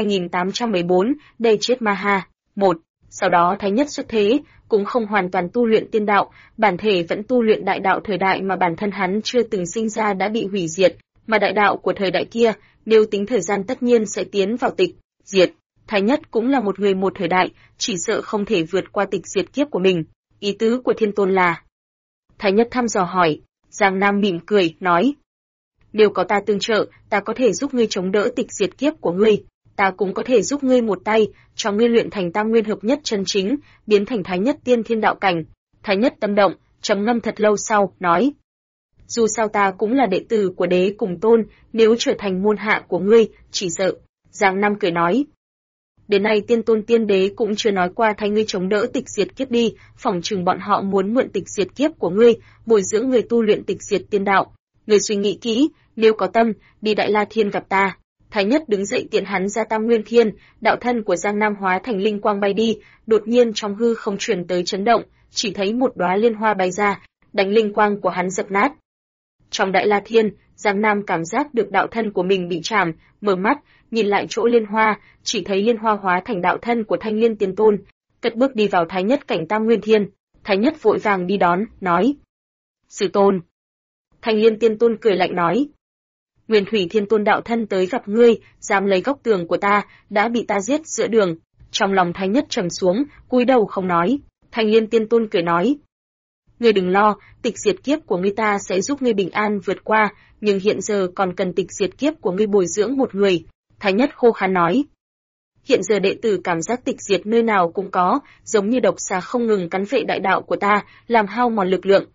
2814, đây chết ma ha. 1. Sau đó Thái Nhất xuất thế, cũng không hoàn toàn tu luyện tiên đạo, bản thể vẫn tu luyện đại đạo thời đại mà bản thân hắn chưa từng sinh ra đã bị hủy diệt, mà đại đạo của thời đại kia, nếu tính thời gian tất nhiên sẽ tiến vào tịch diệt. Thái Nhất cũng là một người một thời đại, chỉ sợ không thể vượt qua tịch diệt kiếp của mình. Ý tứ của Thiên Tôn là? Thái Nhất thăm dò hỏi. Giang Nam mỉm cười, nói: nếu có ta tương trợ, ta có thể giúp ngươi chống đỡ tịch diệt kiếp của ngươi. Ta cũng có thể giúp ngươi một tay, cho ngươi luyện thành Tam Nguyên hợp nhất chân chính, biến thành Thái Nhất tiên thiên đạo cảnh. Thái Nhất tâm động, trầm ngâm thật lâu sau, nói: dù sao ta cũng là đệ tử của Đế Cùng Tôn, nếu trở thành môn hạ của ngươi, chỉ sợ. Giang Nam cười nói. Đến nay Tiên Tôn Tiên Đế cũng chưa nói qua thay ngươi chống đỡ tịch diệt kiếp đi, phỏng chừng bọn họ muốn mượn tịch diệt kiếp của ngươi, bồi dưỡng người tu luyện tịch diệt tiên đạo. Ngươi suy nghĩ kỹ, nếu có tâm, đi Đại La Thiên gặp ta. Thái Nhất đứng dậy tiện hắn ra Tam Nguyên Thiên, đạo thân của Giang Nam hóa thành linh quang bay đi, đột nhiên trong hư không truyền tới chấn động, chỉ thấy một đóa liên hoa bay ra, đánh linh quang của hắn dập nát. Trong Đại La Thiên, Giang Nam cảm giác được đạo thân của mình bị chạm, mở mắt, nhìn lại chỗ liên hoa, chỉ thấy liên hoa hóa thành đạo thân của Thanh Liên Tiên Tôn, cất bước đi vào Thái Nhất cảnh Tam Nguyên Thiên. Thái Nhất vội vàng đi đón, nói: "Sư tôn." Thanh Liên Tiên Tôn cười lạnh nói: "Nguyên Thủy Thiên Tôn đạo thân tới gặp ngươi, dám lấy góc tường của ta, đã bị ta giết giữa đường." Trong lòng Thái Nhất trầm xuống, cúi đầu không nói. Thanh Liên Tiên Tôn cười nói: "Ngươi đừng lo, tịch diệt kiếp của ngươi ta sẽ giúp ngươi bình an vượt qua, nhưng hiện giờ còn cần tịch diệt kiếp của ngươi bồi dưỡng một người." Thái Nhất khô khan nói: "Hiện giờ đệ tử cảm giác tịch diệt nơi nào cũng có, giống như độc xà không ngừng cắn phệ đại đạo của ta, làm hao mòn lực lượng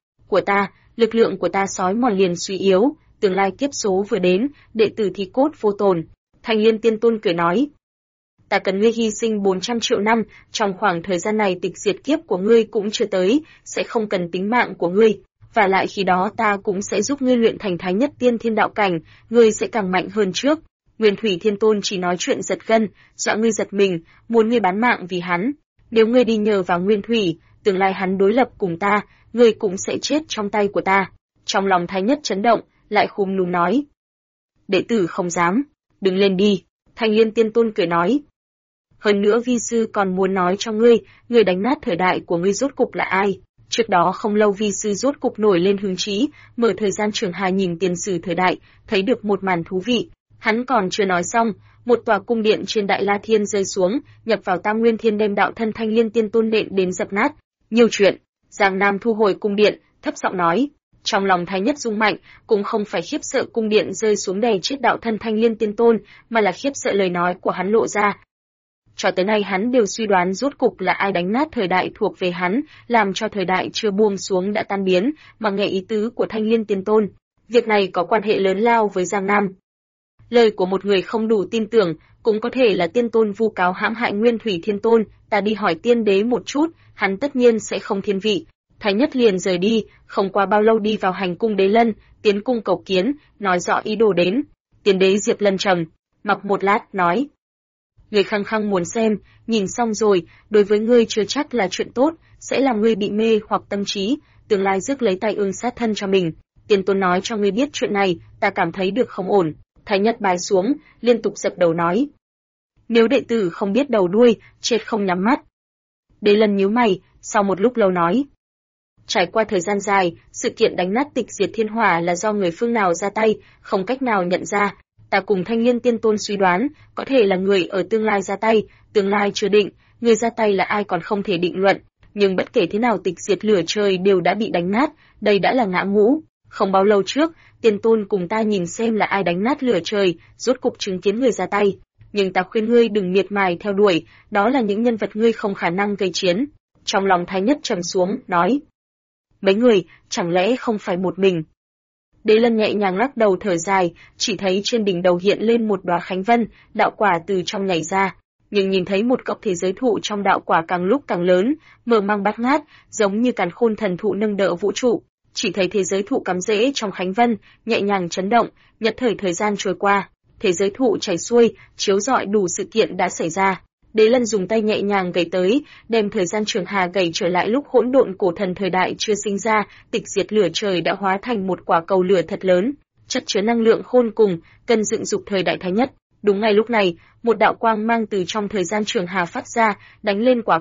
của ta sói mòn liền suy yếu, tương lai kiếp số vừa đến, đệ tử thì cốt vô tồn." Thanh Liên Tiên Tôn cười nói: "Ta cần ngươi hy sinh 400 triệu năm, trong khoảng thời gian này tịch diệt kiếp của ngươi cũng chưa tới, sẽ không cần tính mạng của ngươi, và lại khi đó ta cũng sẽ giúp ngươi luyện thành Thái Nhất Tiên Thiên đạo cảnh, ngươi sẽ càng mạnh hơn trước." Nguyên Thủy Thiên Tôn chỉ nói chuyện giật gân, dọa ngươi giật mình, muốn ngươi bán mạng vì hắn. Nếu ngươi đi nhờ vào Nguyên Thủy, tương lai hắn đối lập cùng ta, ngươi cũng sẽ chết trong tay của ta. Trong lòng Thái Nhất chấn động, lại khúm núm nói: "Đệ tử không dám, đừng lên đi." Thanh Liên Tiên Tôn cười nói: "Hơn nữa vi sư còn muốn nói cho ngươi, ngươi đánh nát thời đại của ngươi rốt cục là ai?" Trước đó không lâu vi sư rốt cục nổi lên hứng chí, mở thời gian trường hà nhìn tiền sử thời đại, thấy được một màn thú vị. Hắn còn chưa nói xong, một tòa cung điện trên Đại La Thiên rơi xuống, nhập vào Tam Nguyên Thiên đem đạo thân Thanh Liên Tiên Tôn nện đến dập nát. Nhiều chuyện. Giang Nam thu hồi cung điện, thấp giọng nói. Trong lòng Thái Nhất rung mạnh, cũng không phải khiếp sợ cung điện rơi xuống đè chết đạo thân Thanh Liên Tiên Tôn, mà là khiếp sợ lời nói của hắn lộ ra. Cho tới nay hắn đều suy đoán rốt cục là ai đánh nát thời đại thuộc về hắn, làm cho thời đại chưa buông xuống đã tan biến, mà nghe ý tứ của Thanh Liên Tiên Tôn. Việc này có quan hệ lớn lao với Giang Nam. Lời của một người không đủ tin tưởng, cũng có thể là Tiên Tôn vu cáo hãm hại Nguyên Thủy Thiên Tôn, ta đi hỏi Tiên Đế một chút, hắn tất nhiên sẽ không thiên vị. Thái Nhất liền rời đi, không qua bao lâu đi vào hành cung Đế Lân, tiến cung cầu kiến, nói rõ ý đồ đến. Tiên Đế Diệp Lân trầm mặc một lát, nói: "Người khăng khăng muốn xem, nhìn xong rồi, đối với ngươi chưa chắc là chuyện tốt, sẽ làm ngươi bị mê hoặc tâm trí, tương lai rước lấy tai ương sát thân cho mình. Tiên Tôn nói cho ngươi biết chuyện này, ta cảm thấy được không ổn." Thái Nhất bái xuống, liên tục dập đầu nói: "Nếu đệ tử không biết đầu đuôi, chết không nhắm mắt." Đế Lân nhíu mày, sau một lúc lâu nói: "Trải qua thời gian dài, sự kiện đánh nát tịch diệt thiên hỏa là do người phương nào ra tay, không cách nào nhận ra. Ta cùng Thanh Liên Tiên Tôn suy đoán, có thể là người ở tương lai ra tay, tương lai chưa định, người ra tay là ai còn không thể định luận, nhưng bất kể thế nào tịch diệt lửa trời đều đã bị đánh nát, đây đã là ngã ngũ. Không bao lâu trước, Tiên Tôn cùng ta nhìn xem là ai đánh nát lửa trời, rốt cục chứng kiến người ra tay. Nhưng ta khuyên ngươi đừng miệt mài theo đuổi, đó là những nhân vật ngươi không khả năng gây chiến." Trong lòng Thái Nhất trầm xuống, nói: "Mấy người, chẳng lẽ không phải một mình?" Đế Lân nhẹ nhàng lắc đầu thở dài, chỉ thấy trên đỉnh đầu hiện lên một đóa khánh vân, đạo quả từ trong nhảy ra. Nhưng nhìn thấy một cọc thế giới thụ trong đạo quả càng lúc càng lớn, mờ mang bát ngát, giống như càn khôn thần thụ nâng đỡ vũ trụ. Chỉ thấy thế giới thụ cắm rễ trong khánh vân, nhẹ nhàng chấn động, nhất thời gian trôi qua, thế giới thụ chảy xuôi, chiếu rọi đủ sự kiện đã xảy ra. Đế Lân dùng tay nhẹ nhàng gảy tới, đem thời gian trường hà gảy trở lại lúc hỗn độn cổ thần thời đại chưa sinh ra, tịch diệt lửa trời đã hóa thành một quả cầu lửa thật lớn, chất chứa năng lượng khôn cùng, cần dựng dục thời đại Thái Nhất. Đúng ngay lúc này, một đạo quang mang từ trong thời gian trường hà phát ra, đánh lên quả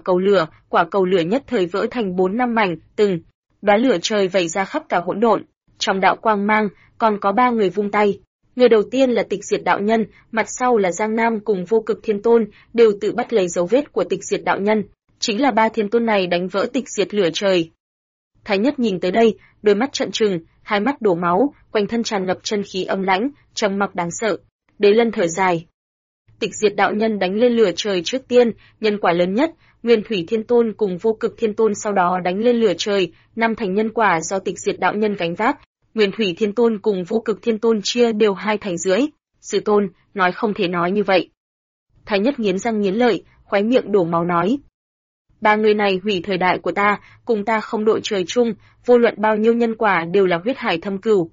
cầu lửa nhất thời vỡ thành 4-5 mảnh, từng đóa lửa trời vẩy ra khắp cả hỗn độn. Trong đạo quang mang, còn có 3 người vung tay. Người đầu tiên là Tịch Diệt đạo nhân, mặt sau là Giang Nam cùng Vô Cực Thiên Tôn, đều tự bắt lấy dấu vết của Tịch Diệt đạo nhân, chính là 3 thiên tôn này đánh vỡ tịch diệt lửa trời. Thái Nhất nhìn tới đây, đôi mắt trợn trừng, hai mắt đổ máu, quanh thân tràn ngập chân khí âm lãnh, trầm mặc đáng sợ. Đế Lân thở dài. Tịch Diệt đạo nhân đánh lên lửa trời trước tiên, nhân quả lớn nhất, Nguyên Thủy Thiên Tôn cùng Vô Cực Thiên Tôn sau đó đánh lên lửa trời, năm thành nhân quả do Tịch Diệt đạo nhân gánh vác. Nguyên Thủy Thiên Tôn cùng Vô Cực Thiên Tôn chia đều 2 thành rưỡi. Sư tôn, nói không thể nói như vậy. Thái Nhất nghiến răng nghiến lợi, khóe miệng đổ máu nói. 3 người này hủy thời đại của ta, cùng ta không đội trời chung, vô luận bao nhiêu nhân quả đều là huyết hải thâm cửu.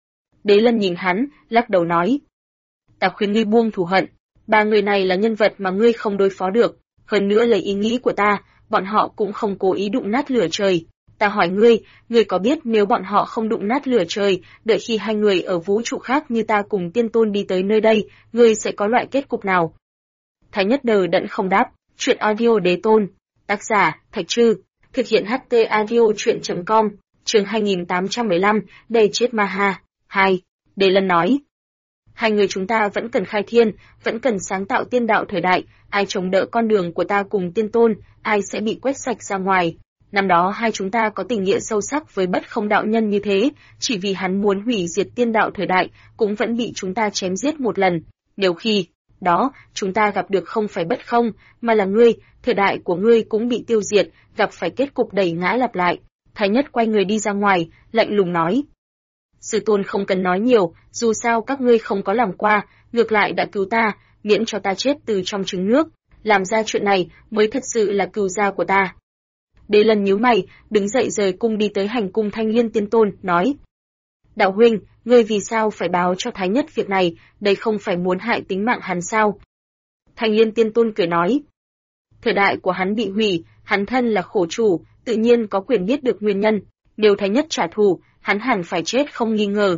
Đế Lân nhìn hắn, lắc đầu nói. Ta khuyên ngươi buông thù hận, 3 người này là nhân vật mà ngươi không đối phó được, hơn nữa lấy ý nghĩ của ta, bọn họ cũng không cố ý đụng nát lửa trời. Ta hỏi ngươi có biết nếu bọn họ không đụng nát lửa trời, đợi khi 2 người ở vũ trụ khác như ta cùng tiên tôn đi tới nơi đây, ngươi sẽ có loại kết cục nào? Thái Nhất đờ đẫn không đáp. Chuyện audio Đế Tôn. Tác giả, Thạch Trư. Thực hiện HT audio chuyện.com. Chương 2815, Đầy chết ma ha. 2. Đế Lân nói. 2 người chúng ta vẫn cần khai thiên, vẫn cần sáng tạo tiên đạo thời đại, ai chống đỡ con đường của ta cùng tiên tôn, ai sẽ bị quét sạch ra ngoài. Năm đó 2 chúng ta có tình nghĩa sâu sắc với Bất Không đạo nhân như thế, chỉ vì hắn muốn hủy diệt tiên đạo thời đại, cũng vẫn bị chúng ta chém giết một lần. Nếu khi đó, chúng ta gặp được không phải Bất Không, mà là ngươi, thời đại của ngươi cũng bị tiêu diệt, gặp phải kết cục đẩy ngã lặp lại. Thái Nhất quay người đi ra ngoài, lạnh lùng nói. Sư tôn không cần nói nhiều, dù sao các ngươi không có làm qua, ngược lại đã cứu ta, miễn cho ta chết từ trong trứng nước. Làm ra chuyện này mới thật sự là cừu gia của ta. Đế Lân nhíu mày, đứng dậy rời cung đi tới hành cung Thanh Liên Tiên Tôn, nói. Đạo huynh, ngươi vì sao phải báo cho Thái Nhất việc này, đây không phải muốn hại tính mạng hắn sao? Thanh Liên Tiên Tôn cười nói. Thời đại của hắn bị hủy, hắn thân là khổ chủ, tự nhiên có quyền biết được nguyên nhân. Nếu Thái Nhất trả thù, hắn hẳn phải chết không nghi ngờ.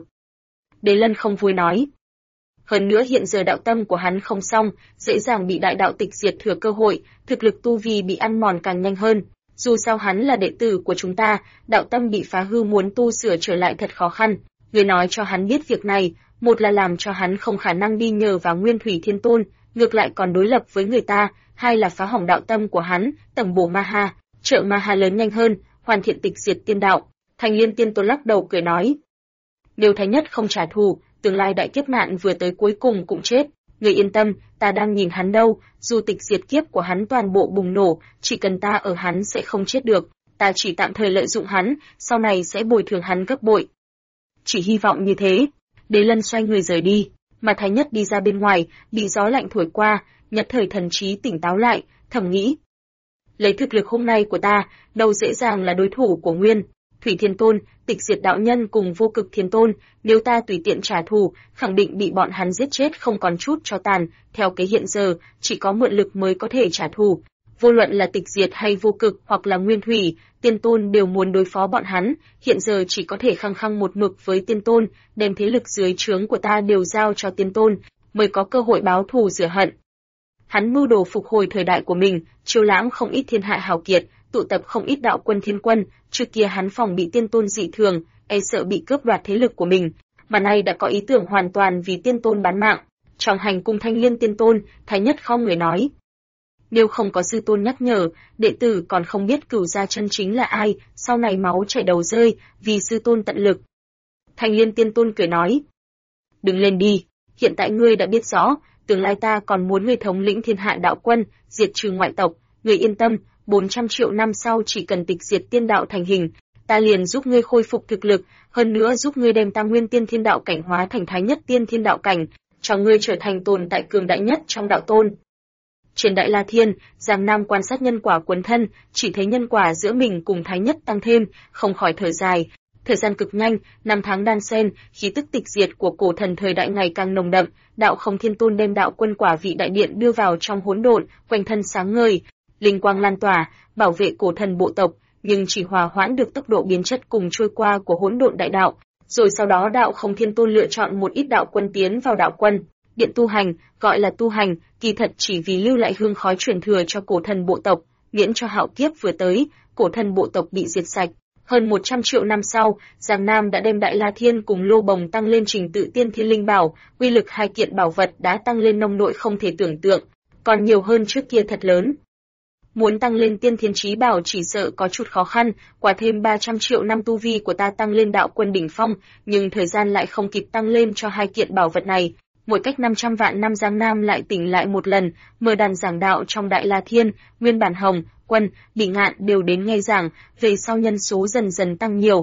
Đế Lân không vui nói. Hơn nữa hiện giờ đạo tâm của hắn không xong, dễ dàng bị đại đạo tịch diệt thừa cơ hội, thực lực tu vi bị ăn mòn càng nhanh hơn. Dù sao hắn là đệ tử của chúng ta, đạo tâm bị phá hư muốn tu sửa trở lại thật khó khăn. Người nói cho hắn biết việc này, một là làm cho hắn không khả năng đi nhờ vào Nguyên Thủy Thiên Tôn, ngược lại còn đối lập với người ta, hai là phá hỏng đạo tâm của hắn, tầm bổ ma ha, trợ ma ha lớn nhanh hơn, hoàn thiện tịch diệt tiên đạo. Thanh Liên Tiên Tôn lắc đầu cười nói. Nếu Thái Nhất không trả thù, tương lai đại kiếp nạn vừa tới cuối cùng cũng chết. Người yên tâm, ta đang nhìn hắn đâu, dù tịch diệt kiếp của hắn toàn bộ bùng nổ, chỉ cần ta ở hắn sẽ không chết được, ta chỉ tạm thời lợi dụng hắn, sau này sẽ bồi thường hắn gấp bội. Chỉ hy vọng như thế. Đế Lân xoay người rời đi, mà Thái Nhất đi ra bên ngoài, bị gió lạnh thổi qua, nhất thời thần trí tỉnh táo lại, thầm nghĩ. Lấy thực lực hôm nay của ta, đâu dễ dàng là đối thủ của Nguyên Thủy Thiên Tôn, Tịch Diệt Đạo Nhân cùng Vô Cực Thiên Tôn, nếu ta tùy tiện trả thù, khẳng định bị bọn hắn giết chết không còn chút cho tàn, theo cái hiện giờ, chỉ có mượn lực mới có thể trả thù. Vô luận là Tịch Diệt hay Vô Cực hoặc là Nguyên Thủy, Tiên Tôn đều muốn đối phó bọn hắn, hiện giờ chỉ có thể khăng khăng một mực với Tiên Tôn, đem thế lực dưới trướng của ta đều giao cho Tiên Tôn, mới có cơ hội báo thù rửa hận. Hắn mưu đồ phục hồi thời đại của mình, chiêu lãm không ít thiên hạ hào kiệt, tụ tập không ít đạo quân thiên quân, trước kia hắn phòng bị Tiên Tôn dị thường, e sợ bị cướp đoạt thế lực của mình, mà nay đã có ý tưởng hoàn toàn vì Tiên Tôn bán mạng. Trong hành cung Thanh Liên Tiên Tôn, Thái Nhất không người nói. Nếu không có sư tôn nhắc nhở, đệ tử còn không biết cửu gia chân chính là ai, sau này máu chảy đầu rơi, vì sư tôn tận lực. Thanh Liên Tiên Tôn cười nói. Đừng lên đi, hiện tại ngươi đã biết rõ, tương lai ta còn muốn ngươi thống lĩnh thiên hạ đạo quân, diệt trừ ngoại tộc, ngươi yên tâm, 400 triệu năm sau chỉ cần tịch diệt tiên đạo thành hình, ta liền giúp ngươi khôi phục thực lực, hơn nữa giúp ngươi đem Tam Nguyên Tiên Thiên Đạo cảnh hóa thành Thái Nhất Tiên Thiên Đạo cảnh, cho ngươi trở thành tồn tại cường đại nhất trong đạo tôn. Trên Đại La Thiên, Giang Nam quan sát nhân quả quấn thân, chỉ thấy nhân quả giữa mình cùng Thái Nhất tăng thêm, không khỏi thở dài. Thời gian cực nhanh, năm tháng đan xen, khí tức tịch diệt của cổ thần thời đại ngày càng nồng đậm, Đạo Không Thiên Tôn đem đạo quân quả vị đại điện đưa vào trong hỗn độn, quanh thân sáng ngời, linh quang lan tỏa, bảo vệ cổ thần bộ tộc, nhưng chỉ hòa hoãn được tốc độ biến chất cùng trôi qua của hỗn độn đại đạo. Rồi sau đó Đạo Không Thiên Tôn lựa chọn một ít đạo quân tiến vào đạo quân điện tu hành, gọi là tu hành, kỳ thật chỉ vì lưu lại hương khói truyền thừa cho cổ thần bộ tộc, miễn cho hạo kiếp vừa tới, cổ thần bộ tộc bị diệt sạch. Hơn 100 triệu năm sau, Giang Nam đã đem Đại La Thiên cùng Lô Bồng tăng lên trình tự tiên thiên linh bảo, uy lực hai kiện bảo vật đã tăng lên nông nội không thể tưởng tượng, còn nhiều hơn trước kia thật lớn. Muốn tăng lên tiên thiên chí bảo chỉ sợ có chút khó khăn, quả thêm 300 triệu năm tu vi của ta tăng lên đạo quân đỉnh phong, nhưng thời gian lại không kịp tăng lên cho hai kiện bảo vật này. Mỗi cách 500 vạn năm Giang Nam lại tỉnh lại một lần, mở đàn giảng đạo trong Đại La Thiên, nguyên bản Hồng, Quân, Bỉ Ngạn đều đến nghe giảng, về sau nhân số dần dần tăng nhiều.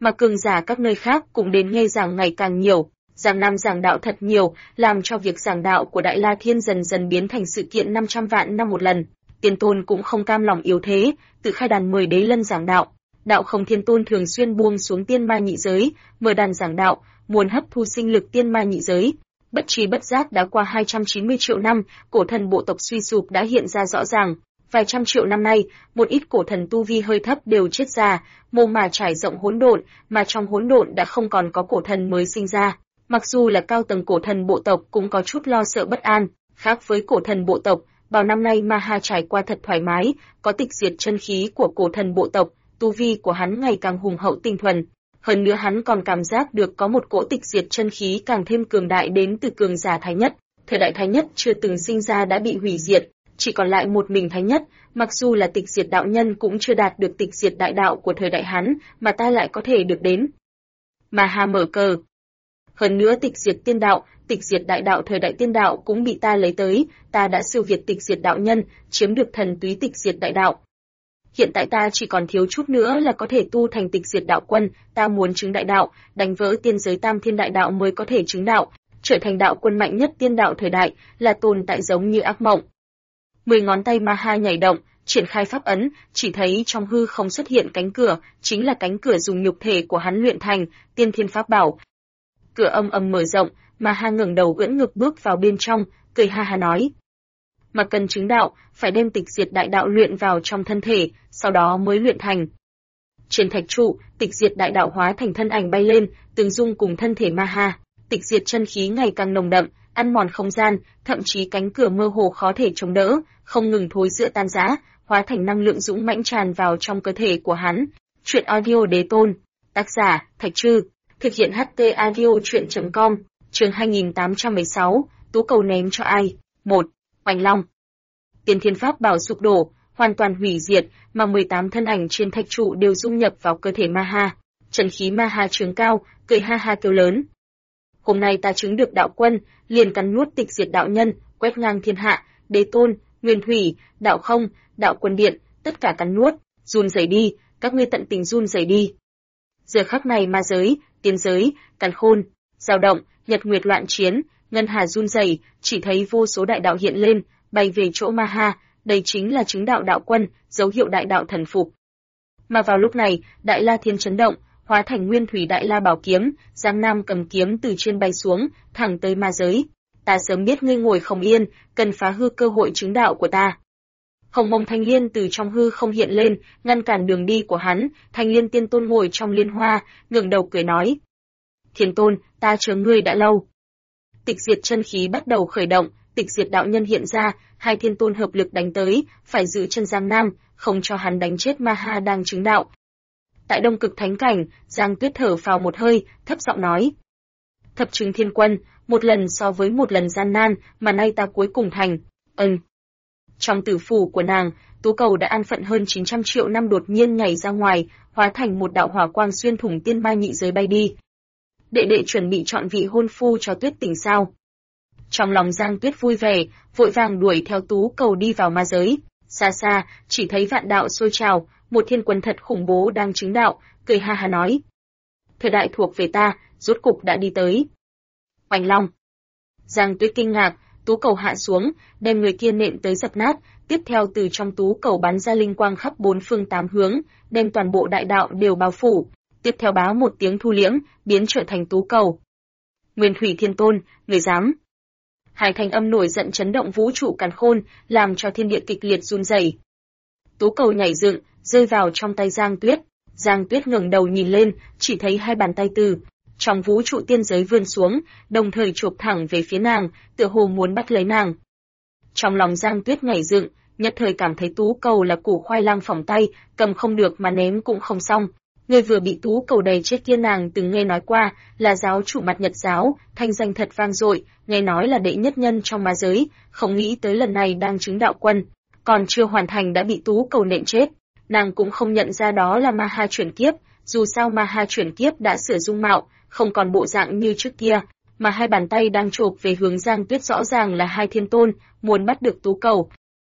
mà cường giả các nơi khác cũng đến nghe giảng ngày càng nhiều. Giang Nam giảng đạo thật nhiều, làm cho việc giảng đạo của Đại La Thiên dần dần biến thành sự kiện 500 vạn năm một lần. Tiên Tôn cũng không cam lòng yếu thế, tự khai đàn mời Đế Lân giảng đạo. Đạo Không Thiên Tôn thường xuyên buông xuống tiên ma nhị giới, mở đàn giảng đạo, muốn hấp thu sinh lực tiên ma nhị giới. Bất trí bất giác đã qua 290 triệu năm, cổ thần bộ tộc suy sụp đã hiện ra rõ ràng. Vài trăm triệu năm nay, một ít cổ thần tu vi hơi thấp đều chết già, mô mà trải rộng hỗn độn, mà trong hỗn độn đã không còn có cổ thần mới sinh ra. Mặc dù là cao tầng cổ thần bộ tộc cũng có chút lo sợ bất an, khác với cổ thần bộ tộc, bao năm nay Maha trải qua thật thoải mái, có tịch diệt chân khí của cổ thần bộ tộc, tu vi của hắn ngày càng hùng hậu tinh thuần. Hơn nữa hắn còn cảm giác được có một cỗ tịch diệt chân khí càng thêm cường đại đến từ cường giả Thái Nhất. Thời đại Thái Nhất chưa từng sinh ra đã bị hủy diệt, chỉ còn lại một mình Thái Nhất, mặc dù là tịch diệt đạo nhân cũng chưa đạt được tịch diệt đại đạo của thời đại hắn, mà ta lại có thể được đến. Maha mở cờ. Hơn nữa tịch diệt tiên đạo, tịch diệt đại đạo thời đại tiên đạo cũng bị ta lấy tới, ta đã siêu việt tịch diệt đạo nhân, chiếm được thần túy tịch diệt đại đạo. Hiện tại ta chỉ còn thiếu chút nữa là có thể tu thành tịch diệt đạo quân, ta muốn chứng đại đạo, đánh vỡ tiên giới tam thiên đại đạo mới có thể chứng đạo, trở thành đạo quân mạnh nhất tiên đạo thời đại, là tồn tại giống như ác mộng. 10 ngón tay Maha nhảy động, triển khai pháp ấn, chỉ thấy trong hư không xuất hiện cánh cửa, chính là cánh cửa dùng nhục thể của hắn luyện thành, tiên thiên pháp bảo. Cửa âm ầm mở rộng, Maha ngẩng đầu ưỡn ngực bước vào bên trong, cười ha ha nói: mà cần chứng đạo, phải đem tịch diệt đại đạo luyện vào trong thân thể, sau đó mới luyện thành. Trên thạch trụ, tịch diệt đại đạo hóa thành thân ảnh bay lên, tương dung cùng thân thể Maha, tịch diệt chân khí ngày càng nồng đậm, ăn mòn không gian, thậm chí cánh cửa mơ hồ khó thể chống đỡ, không ngừng thối rữa tan rã, hóa thành năng lượng dũng mãnh tràn vào trong cơ thể của hắn. Truyện audio Đế Tôn, tác giả Thạch Trư, thực hiện HT audio truyện.com, chương 2816, tú cầu ném cho ai? 1. Oanh Long. Tiên thiên pháp bảo sụp đổ, hoàn toàn hủy diệt, mà 18 thân ảnh trên thạch trụ đều dung nhập vào cơ thể Maha. Chân khí Maha trướng cao, cười ha ha kêu lớn: hôm nay ta chứng được đạo quân, liền cắn nuốt tịch diệt đạo nhân, quét ngang thiên hạ, Đế Tôn, Nguyên Thủy, Đạo Không, Đạo Quân Điện, tất cả cắn nuốt, run rẩy đi, các ngươi tận tình run rẩy đi. Giờ khắc này ma giới, tiên giới, càn khôn, dao động, nhật nguyệt loạn chiến, ngân hà run rẩy, chỉ thấy vô số đại đạo hiện lên, bay về chỗ Maha, đây chính là chứng đạo đạo quân, dấu hiệu đại đạo thần phục. Mà vào lúc này, Đại La Thiên chấn động, hóa thành Nguyên Thủy Đại La bảo kiếm, Giang Nam cầm kiếm từ trên bay xuống, thẳng tới ma giới. Ta sớm biết ngươi ngồi không yên, cần phá hư cơ hội chứng đạo của ta. Hồng Mông Thanh Liên từ trong hư không hiện lên, ngăn cản đường đi của hắn. Thanh Liên Tiên Tôn ngồi trong liên hoa, ngẩng đầu cười nói: Thiên Tôn, ta chờ ngươi đã lâu. Tịch diệt chân khí bắt đầu khởi động, tịch diệt đạo nhân hiện ra, hai thiên tôn hợp lực đánh tới, phải giữ chân Giang Nam, không cho hắn đánh chết Maha đang chứng đạo. Tại Đông Cực Thánh Cảnh, Giang Tuyết thở phào một hơi, thấp giọng nói: Thập Trừng Thiên Quân, một lần so với một lần gian nan, mà nay ta cuối cùng thành. Trong tử phủ của nàng, tú cầu đã an phận hơn 900 triệu năm đột nhiên nhảy ra ngoài, hóa thành một đạo hỏa quang xuyên thủng tiên ma nhị giới bay đi. Đệ đệ chuẩn bị chọn vị hôn phu cho Tuyết Tình sao? Trong lòng Giang Tuyết vui vẻ, vội vàng đuổi theo tú cầu đi vào ma giới. Xa xa, chỉ thấy vạn đạo sôi trào, một thiên quân thật khủng bố đang chứng đạo, cười ha ha nói: thời đại thuộc về ta, rốt cục đã đi tới. Oanh Long. Giang Tuyết kinh ngạc, tú cầu hạ xuống, đem người kia nện tới dập nát, tiếp theo từ trong tú cầu bắn ra linh quang khắp bốn phương tám hướng, đem toàn bộ đại đạo đều bao phủ, tiếp theo báo một tiếng thu liễm, biến trở thành tú cầu. Nguyên Thủy Thiên Tôn, người dám? Hai thanh âm nổi giận chấn động vũ trụ càn khôn, làm cho thiên địa kịch liệt run rẩy. Tú cầu nhảy dựng, rơi vào trong tay Giang Tuyết. Giang Tuyết ngẩng đầu nhìn lên, chỉ thấy hai bàn tay từ trong vũ trụ tiên giới vươn xuống, đồng thời chụp thẳng về phía nàng, tựa hồ muốn bắt lấy nàng. Trong lòng Giang Tuyết nhảy dựng, nhất thời cảm thấy tú cầu là củ khoai lang phỏng tay, cầm không được mà ném cũng không xong. Người vừa bị tú cầu đầy chết kia nàng từng nghe nói qua, là giáo chủ Mặt Nhật giáo, thanh danh thật vang dội, nghe nói là đệ nhất nhân trong ma giới, không nghĩ tới lần này đang chứng đạo quân, còn chưa hoàn thành đã bị tú cầu nện chết. Nàng cũng không nhận ra đó là Maha chuyển kiếp, dù sao Maha chuyển kiếp đã sửa dung mạo, không còn bộ dạng như trước kia, mà hai bàn tay đang chộp về hướng Giang Tuyết rõ ràng là hai thiên tôn, muốn bắt được tú cầu.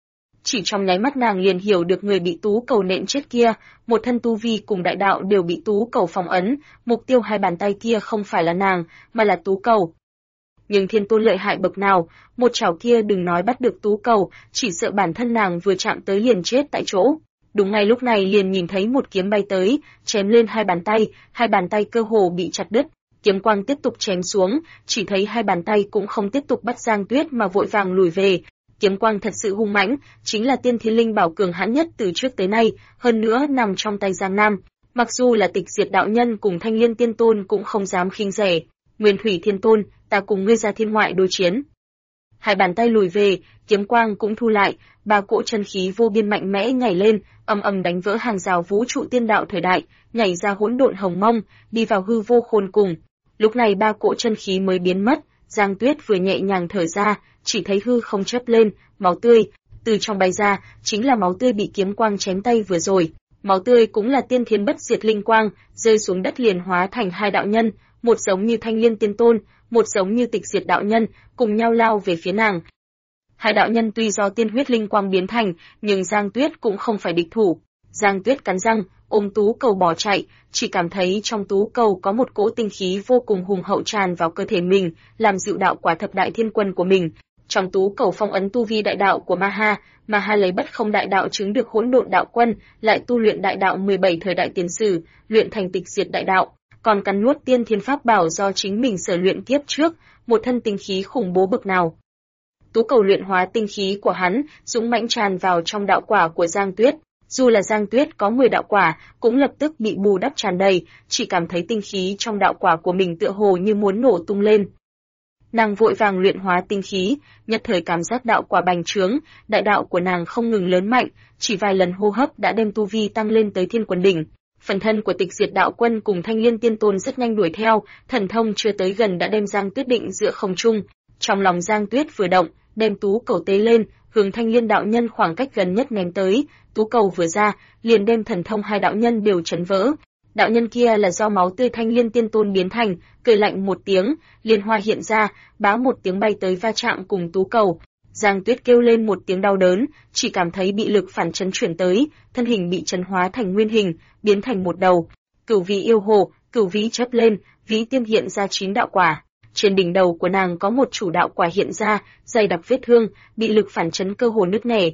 Chỉ trong nháy mắt nàng liền hiểu được người bị tú cầu nện chết kia, một thân tu vi cùng đại đạo đều bị tú cầu phong ấn, mục tiêu hai bàn tay kia không phải là nàng, mà là tú cầu. Nhưng Thiên Tôn lợi hại bậc nào, một chảo kia đừng nói bắt được tú cầu, chỉ sợ bản thân nàng vừa chạm tới liền chết tại chỗ. Đúng ngay lúc này liền nhìn thấy một kiếm bay tới, chém lên hai bàn tay cơ hồ bị chặt đứt. Kiếm quang tiếp tục chém xuống, chỉ thấy hai bàn tay cũng không tiếp tục bắt Giang Tuyết mà vội vàng lùi về. Kiếm quang thật sự hung mãnh, chính là tiên thiên linh bảo cường hãn nhất từ trước tới nay, hơn nữa nằm trong tay Giang Nam. Mặc dù là Tịch Diệt đạo nhân cùng Thanh Liên Tiên Tôn cũng không dám khinh rẻ. Nguyên Thủy Thiên Tôn, ta cùng ngươi ra thiên ngoại đối chiến. Hai bàn tay lùi về, kiếm quang cũng thu lại, ba cỗ chân khí vô biên mạnh mẽ nhảy lên, ầm ầm đánh vỡ hàng rào vũ trụ tiên đạo thời đại, nhảy ra hỗn độn hồng mông, đi vào hư vô khôn cùng. Lúc này ba cỗ chân khí mới biến mất, Giang Tuyết vừa nhẹ nhàng thở ra, chỉ thấy hư không chớp lên, máu tươi từ trong bay ra, chính là máu tươi bị kiếm quang chém tay vừa rồi. Máu tươi cũng là tiên thiên bất diệt linh quang, rơi xuống đất liền hóa thành hai đạo nhân, một giống như Thanh Liên Tiên Tôn, một giống như Tịch Diệt đạo nhân, cùng nhau lao về phía nàng. Hai đạo nhân tuy do tiên huyết linh quang biến thành, nhưng Giang Tuyết cũng không phải địch thủ. Giang Tuyết cắn răng, ôm tú cầu bỏ chạy, chỉ cảm thấy trong tú cầu có một cỗ tinh khí vô cùng hùng hậu tràn vào cơ thể mình, làm dịu đạo quả thập đại thiên quân của mình. Trong tú cầu phong ấn tu vi đại đạo của Maha lấy bất không đại đạo chứng được hỗn độn đạo quân, lại tu luyện đại đạo 17 thời đại tiền sử, luyện thành Tịch Diệt đại đạo, còn cắn nuốt tiên thiên pháp bảo do chính mình sở luyện kiếp trước, một thân tinh khí khủng bố bậc nào. Tú cầu luyện hóa tinh khí của hắn, dũng mãnh tràn vào trong đạo quả của Giang Tuyết. Dù là Giang Tuyết có 10 đạo quả, cũng lập tức bị bù đắp tràn đầy, chỉ cảm thấy tinh khí trong đạo quả của mình tựa hồ như muốn nổ tung lên. Nàng vội vàng luyện hóa tinh khí, nhất thời cảm giác đạo quả bành trướng, đại đạo của nàng không ngừng lớn mạnh, chỉ vài lần hô hấp đã đem tu vi tăng lên tới thiên quân đỉnh. Phần thân của Tịch Diệt đạo quân cùng Thanh Liên Tiên Tôn rất nhanh đuổi theo, thần thông chưa tới gần đã đem Giang Tuyết định giữa không trung. Trong lòng Giang Tuyết vừa động, đem tú cầu tế lên, hướng Thanh Liên đạo nhân khoảng cách gần nhất ném tới, tú cầu vừa ra, liền đem thần thông hai đạo nhân đều chấn vỡ. Đạo nhân kia là do máu tươi Thanh Liên Tiên Tôn biến thành, cười lạnh một tiếng, liên hoa hiện ra, bá một tiếng bay tới va chạm cùng tú cầu. Giang Tuyết kêu lên một tiếng đau đớn, chỉ cảm thấy bị lực phản chấn chuyển tới, thân hình bị chấn hóa thành nguyên hình, biến thành một đầu. Cửu vĩ yêu hồ, cửu vĩ chớp lên, vĩ tiêm hiện ra 9 đạo quả. Trên đỉnh đầu của nàng có một chủ đạo quả hiện ra, dày đặc vết thương, bị lực phản chấn cơ hồ nứt nẻ.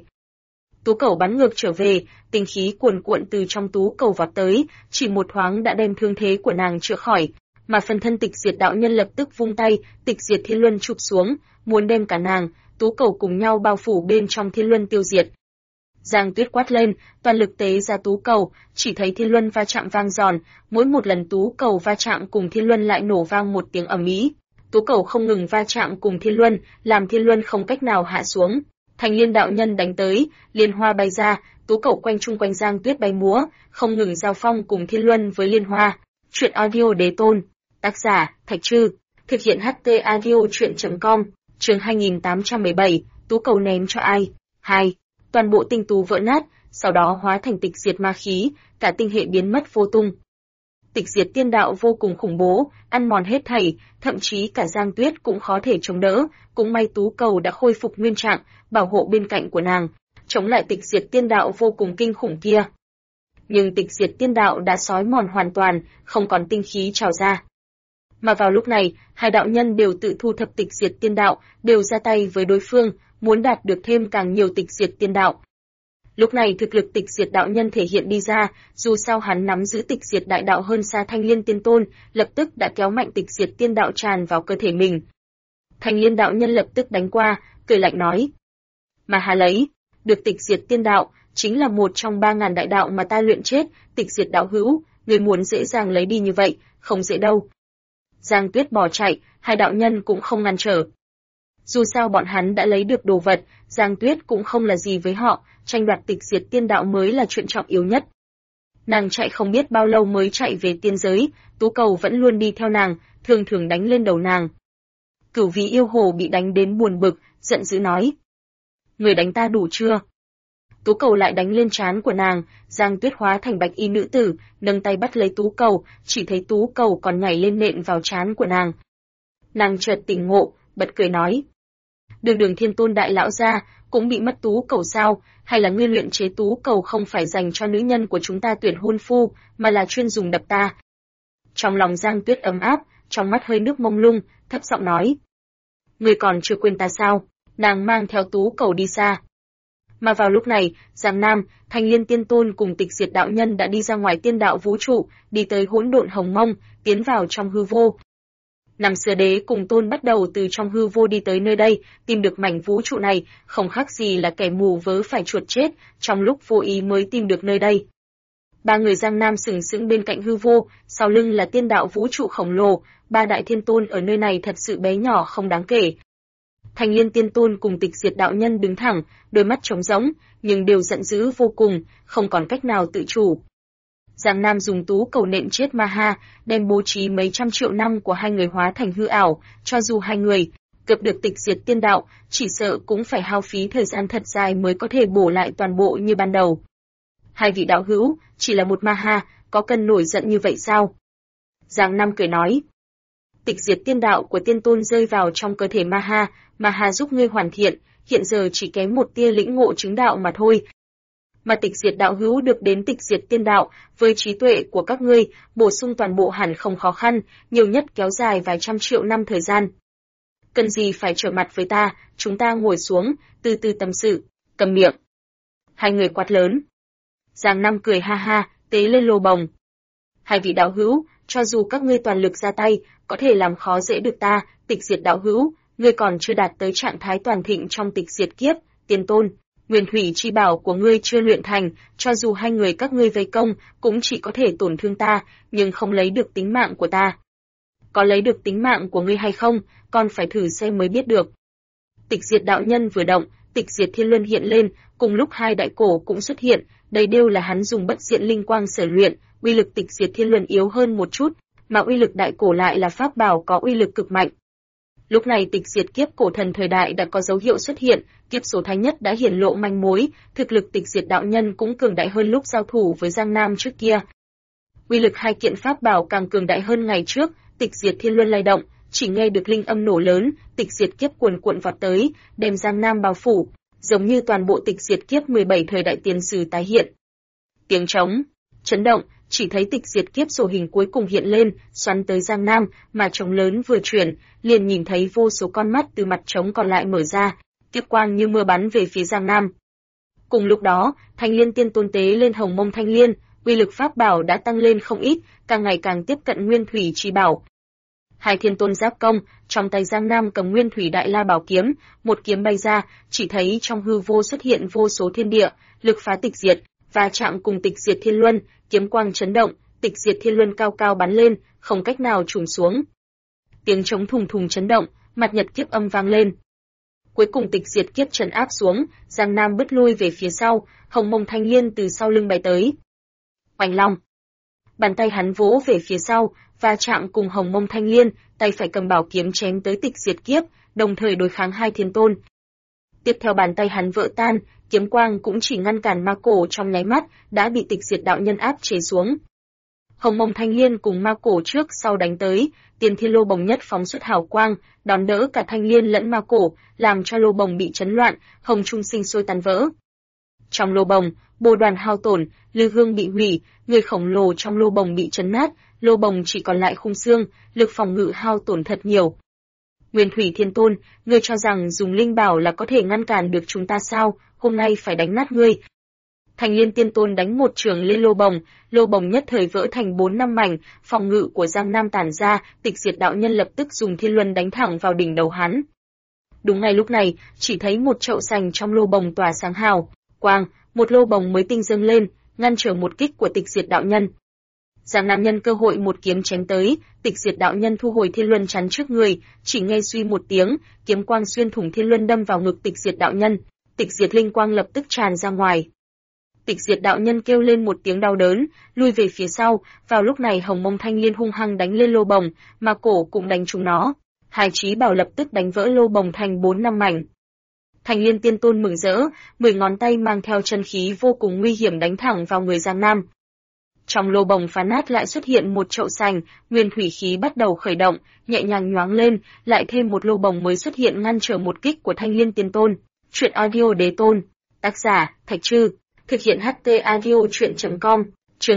Tú cầu bắn ngược trở về, tinh khí cuồn cuộn từ trong tú cầu vọt tới, chỉ một thoáng đã đem thương thế của nàng chữa khỏi, mà phần thân Tịch Diệt đạo nhân lập tức vung tay, Tịch Diệt Thiên Luân chụp xuống, muốn đem cả nàng, tú cầu cùng nhau bao phủ bên trong Thiên Luân tiêu diệt. Giang Tuyết quát lên, toàn lực tế ra tú cầu, chỉ thấy Thiên Luân va chạm vang giòn, mỗi một lần tú cầu va chạm cùng Thiên Luân lại nổ vang một tiếng ầm ĩ. Tú cầu không ngừng va chạm cùng Thiên Luân, làm Thiên Luân không cách nào hạ xuống. Thanh Liên đạo nhân đánh tới, liên hoa bay ra, tú cầu quanh chung quanh Giang Tuyết bay múa, không ngừng giao phong cùng Thiên Luân với liên hoa. Truyện audio Đế Tôn, tác giả Thạch Trư, thực hiện HT audio truyện.com, chương 2817, tú cầu ném cho ai? 2. Toàn bộ tinh tú vỡ nát, sau đó hóa thành tịch diệt ma khí, cả tinh hệ biến mất vô tung. Tịch diệt tiên đạo vô cùng khủng bố, ăn mòn hết thảy, thậm chí cả Giang Tuyết cũng khó thể chống đỡ, cũng may tú cầu đã khôi phục nguyên trạng, bảo hộ bên cạnh của nàng, chống lại tịch diệt tiên đạo vô cùng kinh khủng kia. Nhưng tịch diệt tiên đạo đã xói mòn hoàn toàn, không còn tinh khí trào ra. Mà vào lúc này, hai đạo nhân đều tự thu thập tịch diệt tiên đạo, đều ra tay với đối phương, muốn đạt được thêm càng nhiều tịch diệt tiên đạo. Lúc này thực lực tịch diệt đạo nhân thể hiện đi ra, dù sao hắn nắm giữ tịch diệt đại đạo hơn xa Thanh Liên Tiên Tôn, lập tức đã kéo mạnh tịch diệt tiên đạo tràn vào cơ thể mình. Thanh Liên đạo nhân lập tức đánh qua, cười lạnh nói: "Mà hà lấy, được tịch diệt tiên đạo, chính là một trong 3000 đại đạo mà ta luyện chết, tịch diệt đạo hữu, người muốn dễ dàng lấy đi như vậy, không dễ đâu." Giang Tuyết bỏ chạy, hai đạo nhân cũng không ngăn trở. Dù sao bọn hắn đã lấy được đồ vật, Giang Tuyết cũng không là gì với họ, tranh đoạt tịch diệt tiên đạo mới là chuyện trọng yếu nhất. Nàng chạy không biết bao lâu mới chạy về tiên giới, tú cầu vẫn luôn đi theo nàng, thường thường đánh lên đầu nàng. Cửu Vĩ yêu hồ bị đánh đến buồn bực, giận dữ nói: "Người đánh ta đủ chưa?" Tú cầu lại đánh lên trán của nàng, Giang Tuyết hóa thành bạch y nữ tử, nâng tay bắt lấy tú cầu, chỉ thấy tú cầu còn nhảy lên nện vào trán của nàng. Nàng chợt tỉnh ngộ, bật cười nói: "Đường Đường Thiên Tôn đại lão gia, cũng bị mất tú cầu sao, hay là ngươi luyện chế tú cầu không phải dành cho nữ nhân của chúng ta tuyển hôn phu, mà là chuyên dùng đập ta. Trong lòng Giang Tuyết ấm áp, trong mắt hơi nước mông lung, thấp giọng nói. Ngươi còn chưa quên ta sao? Nàng mang theo tú cầu đi xa. Mà vào lúc này, Giang Nam, Thanh Liên Tiên Tôn cùng Tịch Diệt đạo nhân đã đi ra ngoài tiên đạo vũ trụ, đi tới hỗn độn hồng mông, tiến vào trong hư vô. Năm xưa đế cùng tôn bắt đầu từ trong hư vô đi tới nơi đây, tìm được mảnh vũ trụ này, không khác gì là kẻ mù vớ phải chuột chết, trong lúc vô ý mới tìm được nơi đây. Ba người Giang Nam sừng sững bên cạnh hư vô, sau lưng là tiên đạo vũ trụ khổng lồ, ba đại thiên tôn ở nơi này thật sự bé nhỏ không đáng kể. Thanh Liên Tiên Tôn cùng Tịch Diệt đạo nhân đứng thẳng, đôi mắt trống rỗng, nhưng đều giận dữ vô cùng, không còn cách nào tự chủ. Giang Nam dùng tú cầu nện chết Ma Ha, đem bố trí mấy trăm triệu năm của hai người hóa thành hư ảo, cho dù hai người gặp được Tịch Diệt tiên đạo, chỉ sợ cũng phải hao phí thời gian thật dài mới có thể bổ lại toàn bộ như ban đầu. Hai vị đạo hữu, chỉ là một Ma Ha, có cần nổi giận như vậy sao? Giang Nam cười nói. Tịch Diệt tiên đạo của tiên tôn rơi vào trong cơ thể Ma Ha giúp ngươi hoàn thiện, hiện giờ chỉ kém một tia lĩnh ngộ chứng đạo mà thôi. Mà Tịch Diệt đạo hữu được đến Tịch Diệt tiên đạo, với trí tuệ của các ngươi, bổ sung toàn bộ hẳn không khó khăn, nhiều nhất kéo dài vài trăm triệu năm thời gian. Cần gì phải trở mặt với ta, chúng ta ngồi xuống, từ từ tâm sự, cầm miệng. Hai người quát lớn. Giang Nam cười ha ha, tế lên lô bồng. Hai vị đạo hữu, cho dù các ngươi toàn lực ra tay, có thể làm khó dễ được ta, Tịch Diệt đạo hữu, ngươi còn chưa đạt tới trạng thái toàn thịnh trong Tịch Diệt kiếp, tiên tôn. Nguyên thủy chi bảo của ngươi chưa luyện thành, cho dù hai người các ngươi vây công, cũng chỉ có thể tổn thương ta, nhưng không lấy được tính mạng của ta. Có lấy được tính mạng của ngươi hay không, còn phải thử xem mới biết được. Tịch Diệt đạo nhân vừa động, Tịch Diệt thiên luân hiện lên, cùng lúc hai đại cổ cũng xuất hiện, đây đều là hắn dùng bất diệt linh quang sở luyện, uy lực Tịch Diệt thiên luân yếu hơn một chút, mà uy lực đại cổ lại là pháp bảo có uy lực cực mạnh. Lúc này Tịch Diệt kiếp cổ thần thời đại đã có dấu hiệu xuất hiện, kiếp số thái nhất đã hiển lộ manh mối, thực lực Tịch Diệt đạo nhân cũng cường đại hơn lúc giao thủ với Giang Nam trước kia. Uy lực hai kiện pháp bảo càng cường đại hơn ngày trước, Tịch Diệt thiên luân lay động, chỉ nghe được linh âm nổ lớn, Tịch Diệt kiếp cuồn cuộn vọt tới, đem Giang Nam bao phủ, giống như toàn bộ Tịch Diệt kiếp 17 thời đại tiền sử tái hiện. Tiếng trống, chấn động, chỉ thấy Tịch Diệt kiếp sổ hình cuối cùng hiện lên, xoắn tới Giang Nam, mà trống lớn vừa chuyển, liền nhìn thấy vô số con mắt từ mặt trống còn lại mở ra, kiếp quang như mưa bắn về phía Giang Nam. Cùng lúc đó, Thanh Liên Tiên Tôn tế lên hồng mông thanh liên, uy lực pháp bảo đã tăng lên không ít, càng ngày càng tiếp cận nguyên thủy chi bảo. Hai thiên tôn giáp công, trong tay Giang Nam cầm nguyên thủy đại la bảo kiếm, một kiếm bay ra, chỉ thấy trong hư vô xuất hiện vô số thiên địa, lực phá tịch diệt, và chạm cùng Tịch Diệt thiên luân, kiếm quang chấn động, Tịch Diệt thiên luân cao cao bắn lên, không cách nào trùng xuống. Tiếng trống thùng thùng chấn động, mặt nhật kiếp âm vang lên. Cuối cùng Tịch Diệt kiếp trấn áp xuống, Giang Nam bứt lui về phía sau, hồng mông thanh liên từ sau lưng bay tới. Oanh long. Bàn tay hắn vỗ về phía sau, và chạm cùng hồng mông thanh liên, tay phải cầm bảo kiếm chém tới Tịch Diệt kiếp, đồng thời đối kháng hai thiên tôn. Tiếp theo bàn tay hắn vỡ tan, kiếm quang cũng chỉ ngăn cản ma cổ trong nháy mắt, đã bị Tịch Diệt đạo nhân áp chế xuống. Hồng mông thanh liên cùng ma cổ trước sau đánh tới, Tiền Thiên lô bồng nhất phóng xuất hào quang, đón đỡ cả thanh liên lẫn ma cổ, làm cho lô bồng bị chấn loạn, hồng trung sinh sôi tan vỡ. Trong lô bồng, bồ đoàn hao tổn, lư hương bị hủy, người khổng lồ trong lô bồng bị chấn nát, lô bồng chỉ còn lại khung xương, lực phòng ngự hao tổn thật nhiều. Nguyên Thủy Thiên Tôn, ngươi cho rằng dùng linh bảo là có thể ngăn cản được chúng ta sao? Hôm nay phải đánh nát ngươi. Thanh Liên Tiên Tôn đánh một trường lên lô bồng nhất thời vỡ thành 4-5 mảnh, phòng ngự của Giang Nam tản ra, Tịch Diệt đạo nhân lập tức dùng thiên luân đánh thẳng vào đỉnh đầu hắn. Đúng ngay lúc này, chỉ thấy một chậu sành trong lô bồng tỏa sáng hào quang, một lô bồng mới tinh dâng lên, ngăn trở một kích của Tịch Diệt đạo nhân. Giang Nam nhân cơ hội một kiếm chém tới, Tịch Diệt đạo nhân thu hồi thiên luân chắn trước người, chỉ nghe suy một tiếng, kiếm quang xuyên thủng thiên luân đâm vào ngực Tịch Diệt đạo nhân, Tịch Diệt linh quang lập tức tràn ra ngoài. Tịch Diệt đạo nhân kêu lên một tiếng đau đớn, lui về phía sau, vào lúc này hồng mông thanh liên hung hăng đánh lên lô bồng, mà cổ cũng đánh trúng nó. Hai chí bảo lập tức đánh vỡ lô bồng thành 4-5 mảnh. Thanh Liên Tiên Tôn mừng rỡ, 10 ngón tay mang theo chân khí vô cùng nguy hiểm đánh thẳng vào người Giang Nam. Trong lô bồng phá nát lại xuất hiện một chậu sành, nguyên thủy khí bắt đầu khởi động, nhẹ nhàng nhoáng lên, lại thêm một lô bồng mới xuất hiện ngăn trở một kích của Thanh Liên Tiên Tôn. Truyện audio đế tôn. Tác giả, Thạch Trư. Thực hiện HT Audio Truyện.com. Chương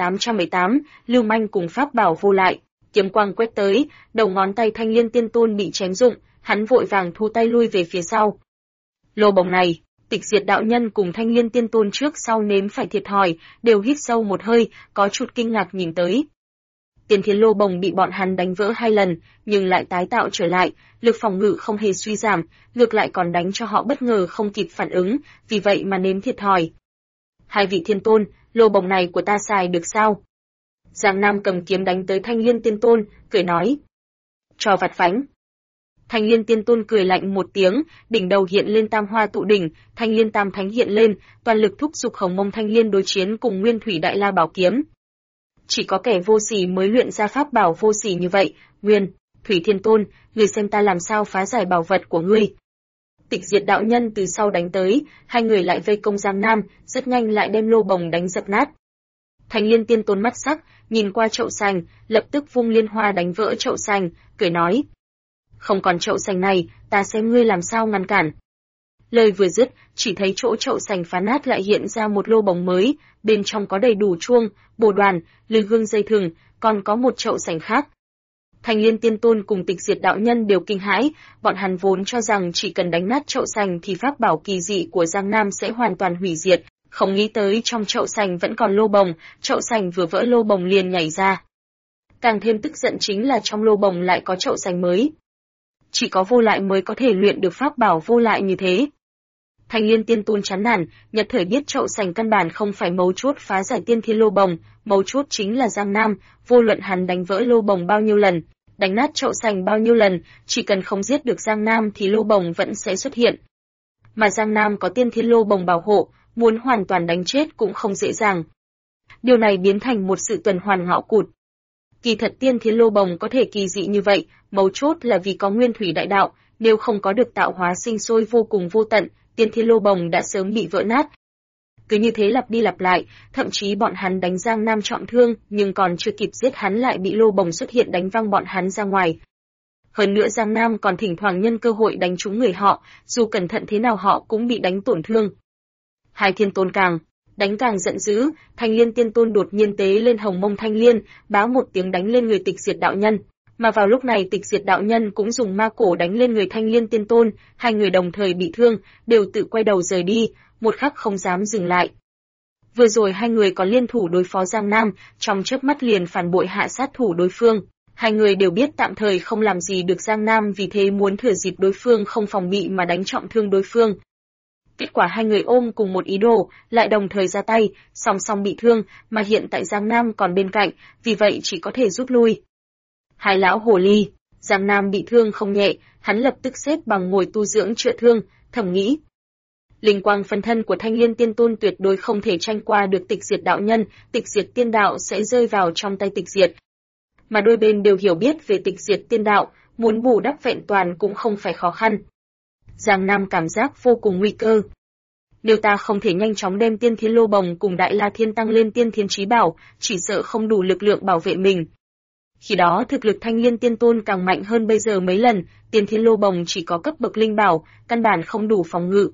2818, Lưu Manh cùng pháp bảo vô lại. Kiếm quang quét tới, đầu ngón tay Thanh Liên Tiên Tôn bị chém rụng, hắn vội vàng thu tay lui về phía sau. Lô bồng này, Tịch Diệt đạo nhân cùng Thanh Liên Tiên Tôn trước sau nếm phải thiệt thòi, đều hít sâu một hơi, có chút kinh ngạc nhìn tới. Tiên Thiên lô bồng bị bọn hắn đánh vỡ 2 lần, nhưng lại tái tạo trở lại, lực phòng ngự không hề suy giảm, ngược lại còn đánh cho họ bất ngờ không kịp phản ứng, vì vậy mà nếm thiệt thòi. Hai vị thiên tôn, lô bồng này của ta xài được sao? Giang Nam cầm kiếm đánh tới Thanh Liên Tiên Tôn, cười nói. Trò vặt vãnh. Thanh Liên Tiên Tôn cười lạnh một tiếng, đỉnh đầu hiện lên tam hoa tụ đỉnh, Thanh Liên Tam Thánh hiện lên, toàn lực thúc giục Hồng Mông Thanh Liên đối chiến cùng Nguyên Thủy Đại La Bảo Kiếm. Chỉ có kẻ vô sỉ mới luyện ra pháp bảo vô sỉ như vậy, Nguyên, Thủy Thiên Tôn, ngươi xem ta làm sao phá giải bảo vật của ngươi. Tịch Diệt đạo nhân từ sau đánh tới, hai người lại vây công Giang Nam, rất nhanh lại đem lô bồng đánh dập nát. Thanh Liên Tiên Tôn mắt sắc, nhìn qua chậu sành, lập tức vung liên hoa đánh vỡ chậu sành, cười nói. Không còn chậu sành này, ta xem ngươi làm sao ngăn cản. Lời vừa dứt, chỉ thấy chỗ chậu sành phá nát lại hiện ra một lô bồng mới, bên trong có đầy đủ chuông, bồ đoàn, lư hương dây thừng, còn có một chậu sành khác. Thanh Liên Tiên Tôn cùng Tịch Diệt đạo nhân đều kinh hãi, bọn hắn vốn cho rằng chỉ cần đánh nát chậu sành thì pháp bảo kỳ dị của Giang Nam sẽ hoàn toàn hủy diệt, không nghĩ tới trong chậu sành vẫn còn lô bồng, chậu sành vừa vỡ lô bồng liền nhảy ra. Càng thêm tức giận chính là trong lô bồng lại có chậu sành mới. Chỉ có vô lại mới có thể luyện được pháp bảo vô lại như thế. Thanh Liên Tiên Tôn chán nản, nhất thời biết chậu sành căn bản không phải mấu chốt phá giải tiên thiên lô bồng, mấu chốt chính là Giang Nam, vô luận hắn đánh vỡ lô bồng bao nhiêu lần, đánh nát chậu sành bao nhiêu lần, chỉ cần không giết được Giang Nam thì lô bồng vẫn sẽ xuất hiện. Mà Giang Nam có tiên thiên lô bồng bảo hộ, muốn hoàn toàn đánh chết cũng không dễ dàng. Điều này biến thành một sự tuần hoàn ngõ cụt. Kỳ thật tiên thiên lô bồng có thể kỳ dị như vậy, mấu chốt là vì có Nguyên Thủy Đại Đạo, nếu không có được tạo hóa sinh sôi vô cùng vô tận, tiên thiên lô bồng đã sớm bị vỡ nát. Cứ như thế lặp đi lặp lại, thậm chí bọn hắn đánh Giang Nam trọng thương, nhưng còn chưa kịp giết hắn lại bị lô bồng xuất hiện đánh văng bọn hắn ra ngoài. Hơn nữa Giang Nam còn thỉnh thoảng nhân cơ hội đánh trúng người họ, dù cẩn thận thế nào họ cũng bị đánh tổn thương. Hai thiên tôn càng giận dữ, Thanh Liên Tiên Tôn đột nhiên tế lên Hồng Mông Thanh Liên, bá một tiếng đánh lên người Tịch Diệt đạo nhân. Mà vào lúc này Tịch Diệt đạo nhân cũng dùng ma cổ đánh lên người Thanh Liên Tiên Tôn, hai người đồng thời bị thương, đều tự quay đầu rời đi, một khắc không dám dừng lại. Vừa rồi hai người có liên thủ đối phó Giang Nam, trong chớp mắt liền phản bội hạ sát thủ đối phương. Hai người đều biết tạm thời không làm gì được Giang Nam, vì thế muốn thừa dịp đối phương không phòng bị mà đánh trọng thương đối phương. Kết quả hai người ôm cùng một ý đồ, lại đồng thời ra tay, song song bị thương, mà hiện tại Giang Nam còn bên cạnh, vì vậy chỉ có thể rút lui. Hai lão hồ ly, Giang Nam bị thương không nhẹ, hắn lập tức xếp bằng ngồi tu dưỡng chữa thương, thầm nghĩ. Linh quang phân thân của Thanh Liên Tiên Tôn tuyệt đối không thể tranh qua được Tịch Diệt đạo nhân, Tịch Diệt tiên đạo sẽ rơi vào trong tay Tịch Diệt. Mà đôi bên đều hiểu biết về Tịch Diệt tiên đạo, muốn bù đắp vẹn toàn cũng không phải khó khăn. Giang Nam cảm giác vô cùng nguy cơ. Nếu ta không thể nhanh chóng đem tiên thiên lô bồng cùng Đại La Thiên tăng lên tiên thiên chí bảo, chỉ sợ không đủ lực lượng bảo vệ mình. Khi đó thực lực Thanh Liên Tiên Tôn càng mạnh hơn bây giờ mấy lần, tiên thiên lô bồng chỉ có cấp bậc linh bảo, căn bản không đủ phòng ngự.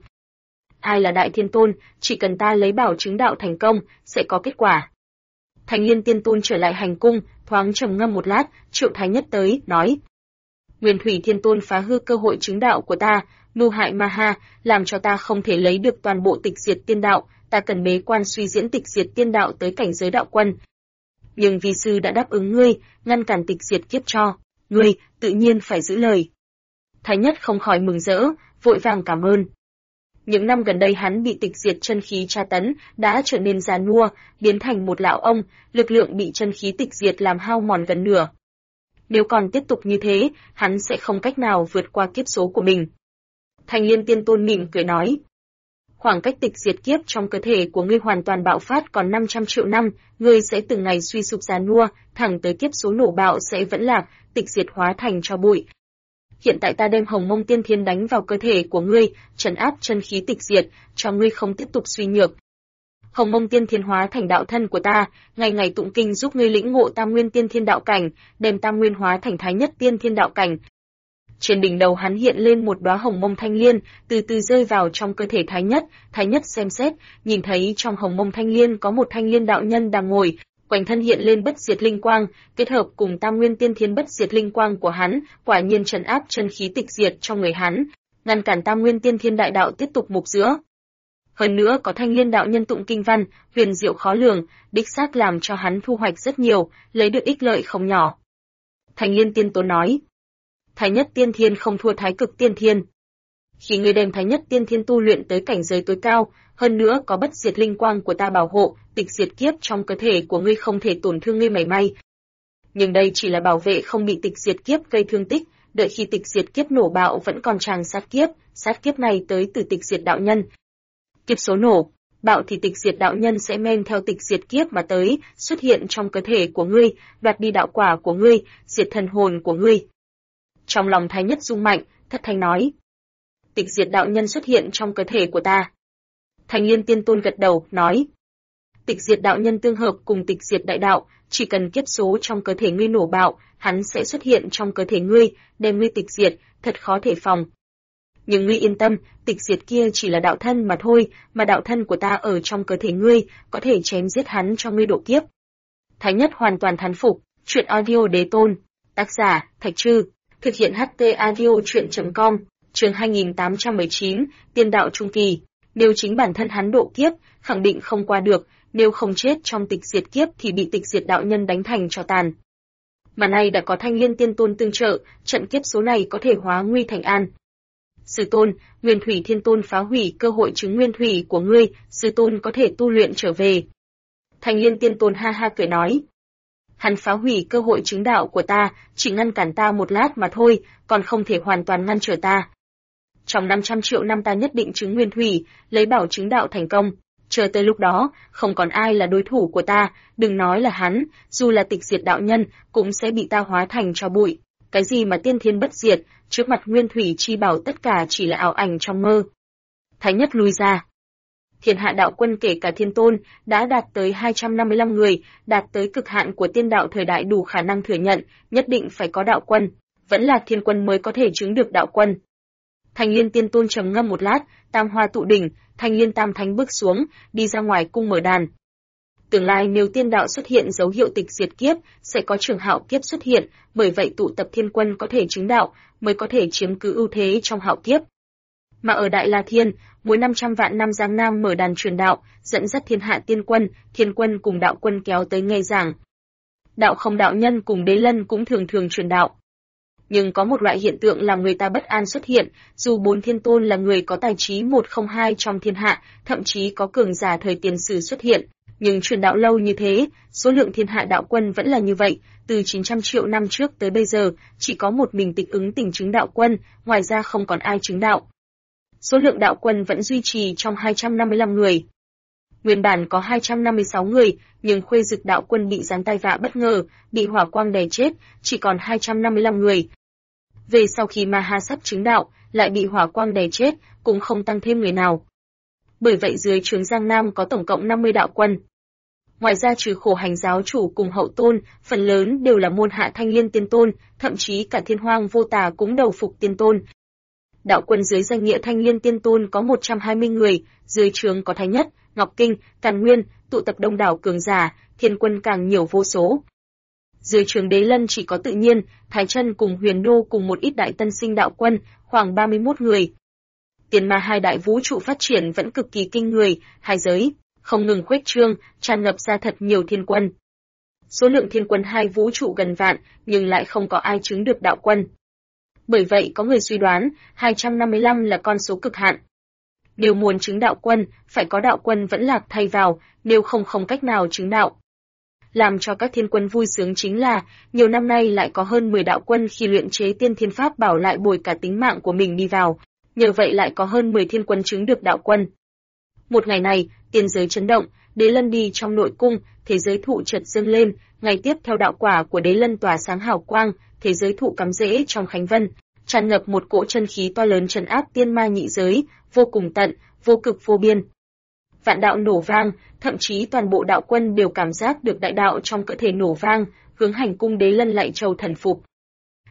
Ai là Đại Thiên Tôn, chỉ cần ta lấy bảo chứng đạo thành công, sẽ có kết quả. Thanh Liên Tiên Tôn trở lại hành cung, thoáng trầm ngâm một lát, Triệu Thái Nhất tới, nói. Nguyên Thủy Thiên Tôn phá hư cơ hội chứng đạo của ta, mưu hại ma ha, làm cho ta không thể lấy được toàn bộ Tịch Diệt tiên đạo, ta cần bế quan suy diễn Tịch Diệt tiên đạo tới cảnh giới đạo quân. Nhưng vi sư đã đáp ứng ngươi, ngăn cản Tịch Diệt kiếp cho, ngươi tự nhiên phải giữ lời. Thái Nhất không khỏi mừng rỡ, vội vàng cảm ơn. Những năm gần đây hắn bị Tịch Diệt chân khí tra tấn, đã trở nên già nua, biến thành một lão ông, lực lượng bị chân khí Tịch Diệt làm hao mòn gần nửa. Nếu còn tiếp tục như thế, hắn sẽ không cách nào vượt qua kiếp số của mình. Thanh Liên Tiên Tôn mỉm cười nói. Khoảng cách Tịch Diệt kiếp trong cơ thể của ngươi hoàn toàn bạo phát còn 500 triệu năm, ngươi sẽ từng ngày suy sụp già nua, thẳng tới kiếp số nổ bạo sẽ vẫn lạc, Tịch Diệt hóa thành tro bụi. Hiện tại ta đem Hồng Mông Tiên Thiên đánh vào cơ thể của ngươi, trấn áp chân khí Tịch Diệt, cho ngươi không tiếp tục suy nhược. Hồng Mông Tiên Thiên hóa thành đạo thân của ta, ngày ngày tụng kinh giúp ngươi lĩnh ngộ Tam Nguyên Tiên Thiên đạo cảnh, đem Tam Nguyên hóa thành Thái Nhất Tiên Thiên đạo cảnh. Trên đỉnh đầu hắn hiện lên một đóa hồng mông thanh liên, từ từ rơi vào trong cơ thể Thái Nhất. Thái Nhất xem xét, nhìn thấy trong hồng mông thanh liên có một thanh liên đạo nhân đang ngồi, quanh thân hiện lên bất diệt linh quang, kết hợp cùng Tam Nguyên Tiên Thiên bất diệt linh quang của hắn, quả nhiên trấn áp chân khí tịch diệt trong người hắn, ngăn cản Tam Nguyên Tiên Thiên đại đạo tiếp tục mục giữa. Hơn nữa có thanh liên đạo nhân tụng kinh văn, huyền diệu khó lường, đích xác làm cho hắn thu hoạch rất nhiều, lấy được ích lợi không nhỏ. Thanh Liên Tiên Tôn nói, Thái Nhất Tiên Thiên không thua Thái Cực Tiên Thiên. Khi ngươi đem Thái Nhất Tiên Thiên tu luyện tới cảnh giới tối cao, hơn nữa có bất diệt linh quang của ta bảo hộ, tịch diệt kiếp trong cơ thể của ngươi không thể tổn thương ngươi mảy may. Nhưng đây chỉ là bảo vệ không bị tịch diệt kiếp gây thương tích, đợi khi tịch diệt kiếp nổ bạo vẫn còn tràng sát kiếp này tới từ tịch diệt đạo nhân. Kiếp số nổ, bạo thì tịch diệt đạo nhân sẽ men theo tịch diệt kiếp mà tới, xuất hiện trong cơ thể của ngươi, đoạt đi đạo quả của ngươi, diệt thần hồn của ngươi. Trong lòng Thái Nhất rung mạnh, thất thanh nói, tịch diệt đạo nhân xuất hiện trong cơ thể của ta. Thanh Liên Tiên Tôn gật đầu, nói, tịch diệt đạo nhân tương hợp cùng tịch diệt đại đạo, chỉ cần kiếp số trong cơ thể ngươi nổ bạo, hắn sẽ xuất hiện trong cơ thể ngươi, đem ngươi tịch diệt, thật khó thể phòng. Nhưng ngươi yên tâm, tịch diệt kia chỉ là đạo thân mà thôi, mà đạo thân của ta ở trong cơ thể ngươi, có thể chém giết hắn cho ngươi độ kiếp. Thái Nhất hoàn toàn thán phục. Truyện audio Đế Tôn, tác giả Thạch Trư, thực hiện HT audio truyện.com, chương 2819, Tiên đạo trung kỳ. Nếu chính bản thân hắn độ kiếp, khẳng định không qua được, nếu không chết trong tịch diệt kiếp thì bị tịch diệt đạo nhân đánh thành tro tàn. Mà nay đã có Thanh Liên Tiên Tôn tương trợ, trận kiếp số này có thể hóa nguy thành an. Sư tôn, Nguyên Thủy Thiên Tôn phá hủy cơ hội chứng nguyên thủy của ngươi, sư tôn có thể tu luyện trở về. Thanh Liên Tiên Tôn ha ha cười nói, hắn phá hủy cơ hội chứng đạo của ta, chỉ ngăn cản ta một lát mà thôi, còn không thể hoàn toàn ngăn trở ta. Trong 500 triệu năm ta nhất định chứng nguyên thủy, lấy bảo chứng đạo thành công. Chờ tới lúc đó, không còn ai là đối thủ của ta, đừng nói là hắn, dù là tịch diệt đạo nhân, cũng sẽ bị ta hóa thành tro bụi. Cái gì mà tiên thiên bất diệt, trước mặt nguyên thủy chi bảo tất cả chỉ là ảo ảnh trong mơ. Thái Nhất lui ra. Thiên hạ đạo quân kể cả thiên tôn, đã đạt tới 255 người, đạt tới cực hạn của tiên đạo thời đại đủ khả năng thừa nhận, nhất định phải có đạo quân, vẫn là thiên quân mới có thể chứng được đạo quân. Thanh Liên Tiên Tôn trầm ngâm một lát, tam hoa tụ đỉnh, Thanh Liên Tam Thánh bước xuống, đi ra ngoài cung mở đàn. Tương lai nếu tiên đạo xuất hiện dấu hiệu tịch diệt kiếp, sẽ có trường hạo kiếp xuất hiện, bởi vậy tụ tập thiên quân có thể chứng đạo, mới có thể chiếm cứ ưu thế trong hạo kiếp. Mà ở Đại La Thiên, mỗi 500 vạn năm Giang Nam mở đàn truyền đạo, dẫn dắt thiên hạ thiên quân cùng đạo quân kéo tới nghe giảng. Đạo không đạo nhân cùng đế lân cũng thường thường truyền đạo. Nhưng có một loại hiện tượng làm người ta bất an xuất hiện, dù 4 thiên tôn là người có tài trí 102 trong thiên hạ, thậm chí có cường giả thời tiền sử xuất hiện, nhưng truyền đạo lâu như thế, số lượng thiên hạ đạo quân vẫn là như vậy, từ 900 triệu năm trước tới bây giờ, chỉ có một mình Tịch Ứng Tỉnh chứng đạo quân, ngoài ra không còn ai chứng đạo. Số lượng đạo quân vẫn duy trì trong 255 người. Nguyên bản có 256 người, nhưng Khuê Dực đạo quân bị giáng tai vạ bất ngờ, bị hỏa quang đè chết, chỉ còn 255 người. Về sau khi Ma Ha sắp chứng đạo, lại bị hỏa quang đè chết, cũng không tăng thêm người nào. Bởi vậy dưới trướng Giang Nam có tổng cộng 50 đạo quân. Ngoài ra trừ Khổ Hành giáo chủ cùng Hậu Tôn, phần lớn đều là môn hạ Thanh Liên Tiên Tôn, thậm chí cả Thiên Hoang Vô Tà cũng đầu phục Tiên Tôn. Đạo quân dưới danh nghĩa Thanh Liên Tiên Tôn có 120 người, dưới trướng có Thái Nhất, Ngọc Kinh, Càn Nguyên, tụ tập đông đảo cường giả, thiên quân càng nhiều vô số. Dưới trướng Đế Lân chỉ có Tự Nhiên, Thái Chân cùng Huyền Đô cùng một ít đại tân sinh đạo quân, khoảng 31 người. Tiền Ma hai đại vũ trụ phát triển vẫn cực kỳ kinh người, hai giới không ngừng khuếch trương, tràn ngập ra thật nhiều thiên quân. Số lượng thiên quân hai vũ trụ gần vạn, nhưng lại không có ai chứng được đạo quân. Bởi vậy có người suy đoán, 255 là con số cực hạn. Nếu muốn chứng đạo quân, phải có đạo quân vẫn lạc thay vào, nếu không cách nào chứng đạo. Làm cho các thiên quân vui sướng chính là, nhiều năm nay lại có hơn 10 đạo quân khi luyện chế tiên thiên pháp bảo lại bồi cả tính mạng của mình đi vào, nhờ vậy lại có hơn 10 thiên quân chứng được đạo quân. Một ngày này, tiên giới chấn động, Đế Lân đi trong nội cung, thế giới thụ chợt dâng lên, ngày tiếp theo đạo quả của Đế Lân tỏa sáng hào quang, thế giới thụ cắm rễ trong khánh vân, tràn ngập một cỗ chân khí to lớn trấn áp tiên ma nhị giới, vô cùng tận, vô cực vô biên. Vạn đạo nổ vang, thậm chí toàn bộ đạo quân đều cảm giác được đại đạo trong cơ thể nổ vang, hướng hành cung Đế Lân lạy chầu thần phục.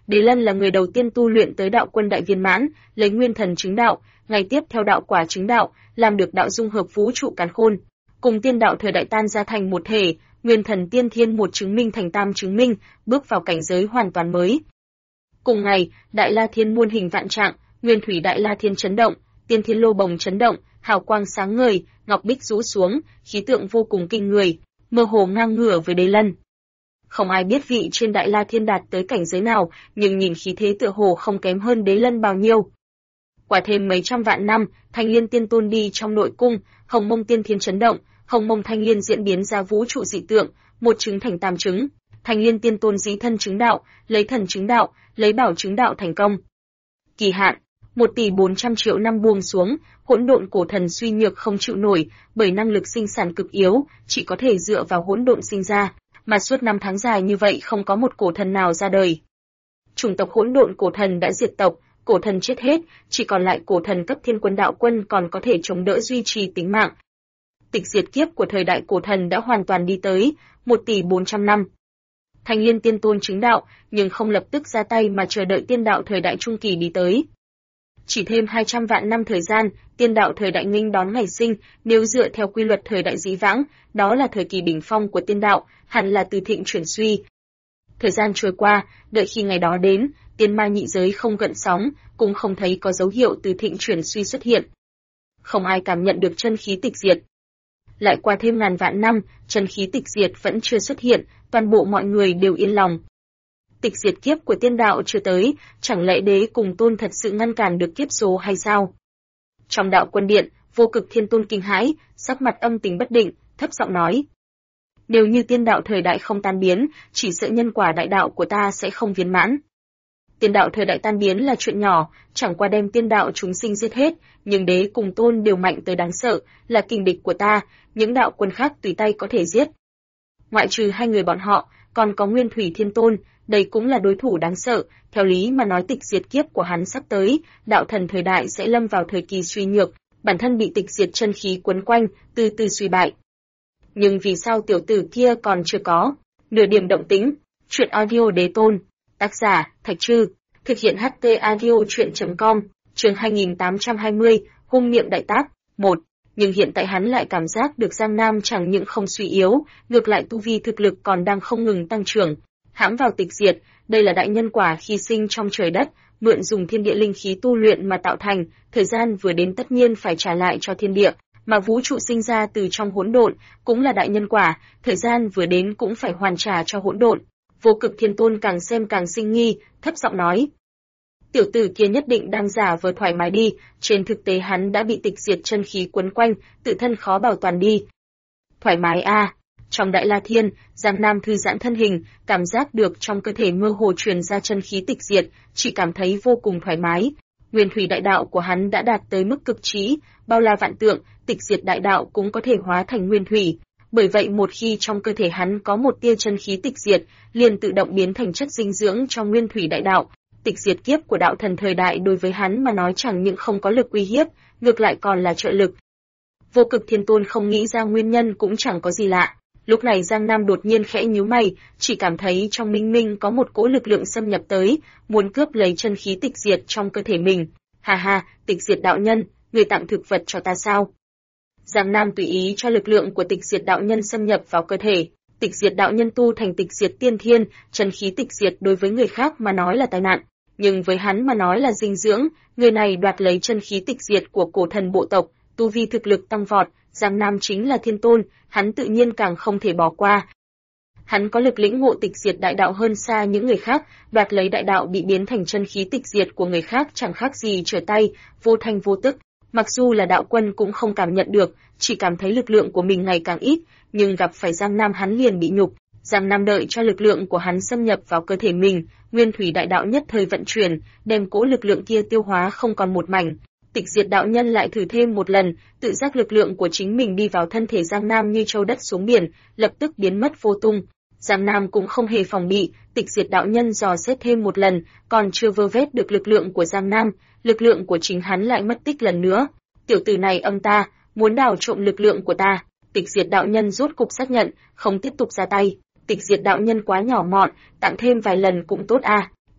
Đế Lân là người đầu tiên tu luyện tới đạo quân đại viên mãn, lấy nguyên thần chứng đạo, ngày tiếp theo đạo quả chứng đạo, làm được đạo dung hợp vũ trụ càn khôn, cùng tiên đạo thời đại tan ra thành một thể, nguyên thần tiên thiên một chứng minh thành tam chứng minh, bước vào cảnh giới hoàn toàn mới. Cùng ngày, Đại La Thiên muôn hình vạn trạng, nguyên thủy Đại La Thiên chấn động, tiên thiên lô bồng chấn động, hào quang sáng ngời, ngọc bích rũ xuống, khí tượng vô cùng kinh người, mơ hồ ngang ngửa với Đế Lân. Không ai biết vị trên Đại La Thiên đạt tới cảnh giới nào, nhưng nhìn khí thế tựa hồ không kém hơn Đế Lân bao nhiêu. Quả thêm mấy trăm vạn năm, Thanh Liên Tiên Tôn đi trong nội cung, Hồng Mông Tiên Thiên chấn động, Hồng Mông Thanh Liên diễn biến ra vũ trụ dị tượng, một chứng thành tam chứng. Thanh Liên Tiên Tôn dí thân chứng đạo, lấy thần chứng đạo, lấy bảo chứng đạo thành công. Kỳ hạn 1.400.000.000 năm buông xuống, hỗn độn cổ thần suy nhược không chịu nổi, bởi năng lực sinh sản cực yếu, chỉ có thể dựa vào hỗn độn sinh ra, mà suốt 5 tháng dài như vậy không có một cổ thần nào ra đời. Chủng tộc hỗn độn cổ thần đã diệt tộc, cổ thần chết hết, chỉ còn lại cổ thần cấp thiên quân đạo quân còn có thể chống đỡ duy trì tính mạng. Tịch diệt kiếp của thời đại cổ thần đã hoàn toàn đi tới, 1.400.000 năm. Thanh Liên Tiên Tôn chứng đạo, nhưng không lập tức ra tay mà chờ đợi tiên đạo thời đại trung kỳ đi tới. Chỉ thêm 200 vạn năm thời gian, tiên đạo thời đại nghênh đón ngày sinh, nếu dựa theo quy luật thời đại dĩ vãng, đó là thời kỳ đỉnh phong của tiên đạo, hẳn là từ thịnh chuyển suy. Thời gian trôi qua, đợi khi ngày đó đến, tiên ma nhị giới không gợn sóng, cũng không thấy có dấu hiệu từ thịnh chuyển suy xuất hiện. Không ai cảm nhận được chân khí tịch diệt. Lại qua thêm ngàn vạn năm, chân khí tịch diệt vẫn chưa xuất hiện, toàn bộ mọi người đều yên lòng. Tịch diệt kiếp của tiên đạo chưa tới, chẳng lẽ đế cùng tôn thật sự ngăn cản được kiếp số hay sao? Trong đạo quân điện, Vô Cực Thiên Tôn kinh hãi, sắc mặt âm tình bất định, thấp giọng nói: nếu như tiên đạo thời đại không tan biến, chỉ sợ nhân quả đại đạo của ta sẽ không viên mãn. Tiên đạo thời đại tan biến là chuyện nhỏ, chẳng qua đem tiên đạo chúng sinh giết hết, nhưng đế cùng tôn đều mạnh tới đáng sợ, là kình địch của ta, những đạo quân khác tùy tay có thể giết. Ngoại trừ hai người bọn họ, còn có Nguyên Thủy Thiên Tôn, đây cũng là đối thủ đáng sợ, theo lý mà nói tịch diệt kiếp của hắn sắp tới, đạo thần thời đại sẽ lâm vào thời kỳ suy nhược, bản thân bị tịch diệt chân khí quấn quanh, từ từ suy bại. Nhưng vì sao tiểu tử kia còn chưa có nửa điểm động tĩnh? Truyện audio Đế Tôn, tác giả Thạch Trư, thực hiện HT audio truyện.com, chương 2820, hung miệng đại tác, 1. Nhưng hiện tại hắn lại cảm giác được Giang Nam chẳng những không suy yếu, ngược lại tu vi thực lực còn đang không ngừng tăng trưởng. Hãm vào tịch diệt, đây là đại nhân quả khi sinh trong trời đất, mượn dùng thiên địa linh khí tu luyện mà tạo thành, thời gian vừa đến tất nhiên phải trả lại cho thiên địa, mà vũ trụ sinh ra từ trong hỗn độn, cũng là đại nhân quả, thời gian vừa đến cũng phải hoàn trả cho hỗn độn. Vô Cực Thiên Tôn càng xem càng sinh nghi, thấp giọng nói: tiểu tử kia nhất định đang giả vờ thoải mái đi, trên thực tế hắn đã bị tịch diệt chân khí quấn quanh, tự thân khó bảo toàn đi. Thoải mái à? Trong Đại La Thiên, Giang Nam thư giãn thân hình, cảm giác được trong cơ thể mơ hồ truyền ra chân khí tịch diệt, chỉ cảm thấy vô cùng thoải mái. Nguyên thủy đại đạo của hắn đã đạt tới mức cực trí, bao la vạn tượng, tịch diệt đại đạo cũng có thể hóa thành nguyên thủy. Bởi vậy một khi trong cơ thể hắn có một tia chân khí tịch diệt, liền tự động biến thành chất dinh dưỡng trong nguyên thủy đại đạo. Tịch diệt kiếp của đạo thần thời đại đối với hắn mà nói chẳng những không có lực uy hiếp, ngược lại còn là trợ lực. Vô Cực Thiên Tôn không nghĩ ra nguyên nhân cũng chẳng có gì lạ. Lúc này Giang Nam đột nhiên khẽ nhíu mày, chỉ cảm thấy trong minh minh có một cỗ lực lượng xâm nhập tới, muốn cướp lấy chân khí tịch diệt trong cơ thể mình. Hà hà, tịch diệt đạo nhân, người tặng thực vật cho ta sao? Giang Nam tùy ý cho lực lượng của tịch diệt đạo nhân xâm nhập vào cơ thể. Tịch diệt đạo nhân tu thành tịch diệt tiên thiên, chân khí tịch diệt đối với người khác mà nói là tai nạn, nhưng với hắn mà nói là dinh dưỡng. Người này đoạt lấy chân khí tịch diệt của cổ thần bộ tộc, tu vi thực lực tăng vọt. Giang Nam chính là thiên tôn, hắn tự nhiên càng không thể bỏ qua. Hắn có lực lĩnh ngộ tịch diệt đại đạo hơn xa những người khác, đoạt lấy đại đạo bị biến thành chân khí tịch diệt của người khác chẳng khác gì trở tay, vô thanh vô tức. Mặc dù là đạo quân cũng không cảm nhận được, chỉ cảm thấy lực lượng của mình ngày càng ít, nhưng gặp phải Giang Nam hắn liền bị nhục. Giang Nam đợi cho lực lượng của hắn xâm nhập vào cơ thể mình, nguyên thủy đại đạo nhất thời vận chuyển, đem cỗ lực lượng kia tiêu hóa không còn một mảnh. Tịch diệt đạo nhân lại thử thêm một lần, tự giác lực lượng của chính mình đi vào thân thể Giang Nam như châu đất xuống biển, lập tức biến mất vô tung. Giang Nam cũng không hề phòng bị, tịch diệt đạo nhân dò xét thêm một lần, còn chưa vơ vét được lực lượng của Giang Nam, lực lượng của chính hắn lại mất tích lần nữa. Tiểu tử này âm ta, muốn đào trộm lực lượng của ta. Tịch diệt đạo nhân rốt cục xác nhận, không tiếp tục ra tay. Tịch diệt đạo nhân quá nhỏ mọn, tặng thêm vài lần cũng tốt à.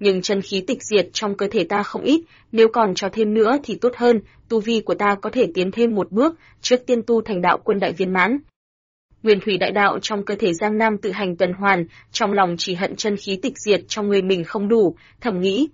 nhưng chân khí tịch diệt trong cơ thể ta không ít, nếu còn cho thêm nữa thì tốt hơn, tu vi của ta có thể tiến thêm một bước, trước tiên tu thành đạo quân đại viên mãn. Nguyên thủy đại đạo trong cơ thể Giang Nam tự hành tuần hoàn, trong lòng chỉ hận chân khí tịch diệt trong người mình không đủ, thầm nghĩ.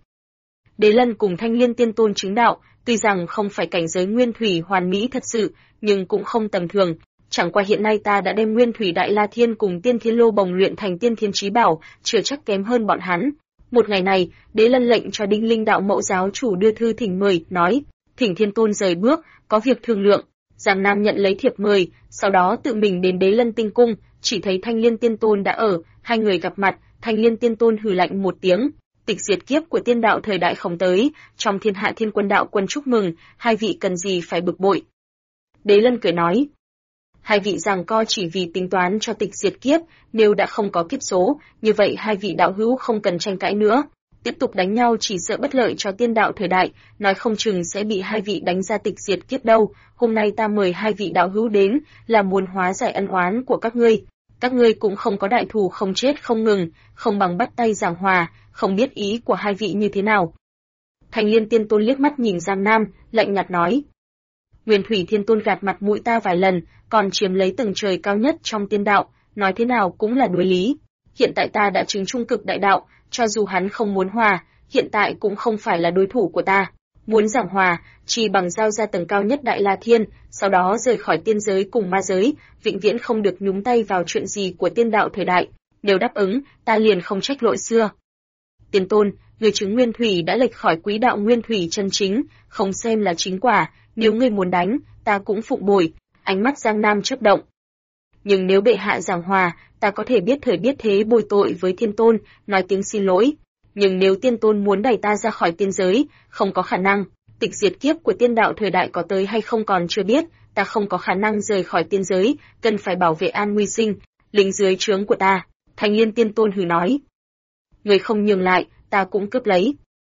Đế Lân cùng Thanh Liên Tiên Tôn chứng đạo, tuy rằng không phải cảnh giới nguyên thủy hoàn mỹ thật sự, nhưng cũng không tầm thường. Chẳng qua hiện nay ta đã đem Nguyên Thủy Đại La Thiên cùng Tiên Thiên Lô Bồng luyện thành Tiên Thiên Chí Bảo, chưa chắc kém hơn bọn hắn. Một ngày này, Đế Lân lệnh cho Đinh Linh đạo mẫu giáo chủ đưa thư thỉnh mời, nói: "Thỉnh Thiên Tôn rời bước, có việc thương lượng." Giang Nam nhận lấy thiệp mời, sau đó tự mình đến Đế Lân Tinh Cung, chỉ thấy Thanh Liên Tiên Tôn đã ở, hai người gặp mặt, Thanh Liên Tiên Tôn hừ lạnh một tiếng: "Tịch diệt kiếp của tiên đạo thời đại không tới, trong thiên hạ Thiên Quân đạo quân chúc mừng, hai vị cần gì phải bực bội?" Đế Lân cười nói: "Hai vị giằng co chỉ vì tính toán cho tịch diệt kiếp, nếu đã không có kiếp số, như vậy hai vị đạo hữu không cần tranh cãi nữa. Tiếp tục đánh nhau chỉ sợ bất lợi cho tiên đạo thời đại, nói không chừng sẽ bị hai vị đánh ra tịch diệt kiếp đâu. Hôm nay ta mời hai vị đạo hữu đến, là muốn hóa giải ân oán của các ngươi. Các ngươi cũng không có đại thù không chết không ngừng, không bằng bắt tay giảng hòa, không biết ý của hai vị như thế nào." Thanh Liên Tiên Tôn liếc mắt nhìn Giang Nam, lạnh nhạt nói: "Nguyên Thủy Thiên Tôn gạt mặt mũi ta vài lần, còn chiếm lấy tầng trời cao nhất trong tiên đạo, nói thế nào cũng là đối lý. Hiện tại ta đã chứng trung cực đại đạo, cho dù hắn không muốn hòa, hiện tại cũng không phải là đối thủ của ta. Muốn giảng hòa, chỉ bằng giao ra tầng cao nhất Đại La Thiên, sau đó rời khỏi tiên giới cùng ma giới, vĩnh viễn không được nhúng tay vào chuyện gì của tiên đạo thời đại. Nếu đáp ứng, ta liền không trách lỗi xưa." "Tiên Tôn, người chứng Nguyên Thủy đã lệch khỏi quý đạo Nguyên Thủy chân chính, không xem là chính quả, nếu ngươi muốn đánh, ta cũng phụng bồi." Ánh mắt Giang Nam chớp động. "Nhưng nếu bệ hạ giảng hòa, ta có thể biết thời biết thế bồi tội với Thiên Tôn, nói tiếng xin lỗi. Nhưng nếu Tiên Tôn muốn đẩy ta ra khỏi tiên giới, không có khả năng. Tịch diệt kiếp của tiên đạo thời đại có tới hay không còn chưa biết, ta không có khả năng rời khỏi tiên giới, cần phải bảo vệ an nguy sinh, lính dưới trướng của ta." Thanh Liên Tiên Tôn hừ nói: "Người không nhường lại, ta cũng cướp lấy."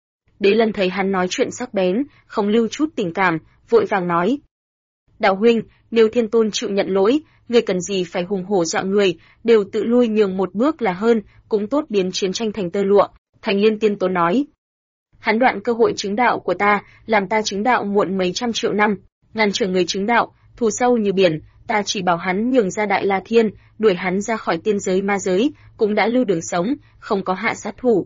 Đế Lân thấy hắn nói chuyện sắc bén, không lưu chút tình cảm, vội vàng nói: "Đạo huynh, nếu Thiên Tôn chịu nhận lỗi, người cần gì phải hùng hổ dọa người, đều tự lui nhường một bước là hơn, cũng tốt biến chiến tranh thành tơ lụa." Thanh Liên Tiên Tôn nói: "Hắn đoạn cơ hội chứng đạo của ta, làm ta chứng đạo muộn mấy trăm triệu năm, ngăn trở người chứng đạo, thù sâu như biển, ta chỉ bảo hắn nhường ra Đại La Thiên, đuổi hắn ra khỏi tiên giới ma giới, cũng đã lưu đường sống, không có hạ sát thủ."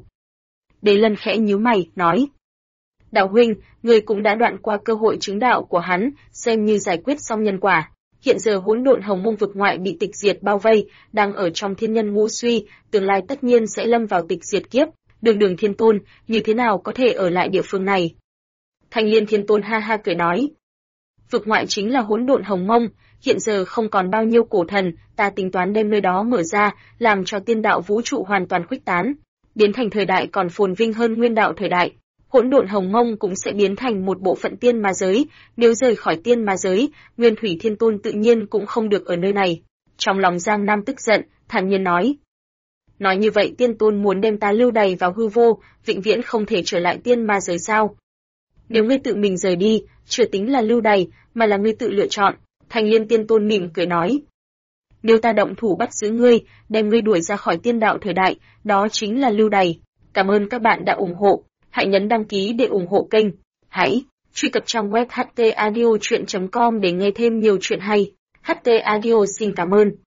Đế Lân khẽ nhíu mày, nói: "Đạo huynh, người cũng đã đoạn qua cơ hội chứng đạo của hắn, xem như giải quyết xong nhân quả. Hiện giờ Hỗn Độn Hồng Mông vực ngoại bị tịch diệt bao vây, đang ở trong thiên nhân ngũ suy, tương lai tất nhiên sẽ lâm vào tịch diệt kiếp. Đường Thiên Tôn, như thế nào có thể ở lại địa phương này?" Thanh Liên Thiên Tôn ha ha cười nói: "Vực ngoại chính là Hỗn Độn Hồng Mông, hiện giờ không còn bao nhiêu cổ thần, ta tính toán đem nơi đó mở ra, làm cho tiên đạo vũ trụ hoàn toàn khuếch tán, biến thành thời đại còn phồn vinh hơn nguyên đạo thời đại. Hỗn Độn Hồng Mông cũng sẽ biến thành một bộ phận tiên ma giới, nếu rời khỏi tiên ma giới, Nguyên Thủy Thiên Tôn tự nhiên cũng không được ở nơi này." Trong lòng Giang Nam tức giận, thản nhiên nói: "Nói như vậy Tiên Tôn muốn đem ta lưu đày vào hư vô, vĩnh viễn không thể trở lại tiên ma giới sao? Nếu ngươi tự mình rời đi, chưa tính là lưu đày, mà là ngươi tự lựa chọn." Thanh Liên Tiên Tôn mỉm cười nói: "Nếu ta động thủ bắt giữ ngươi, đem ngươi đuổi ra khỏi tiên đạo thời đại, đó chính là lưu đày." Cảm ơn các bạn đã ủng hộ. Hãy nhấn đăng ký để ủng hộ kênh. Hãy truy cập trang web htaudio.com để nghe thêm nhiều chuyện hay. HT Audio xin cảm ơn.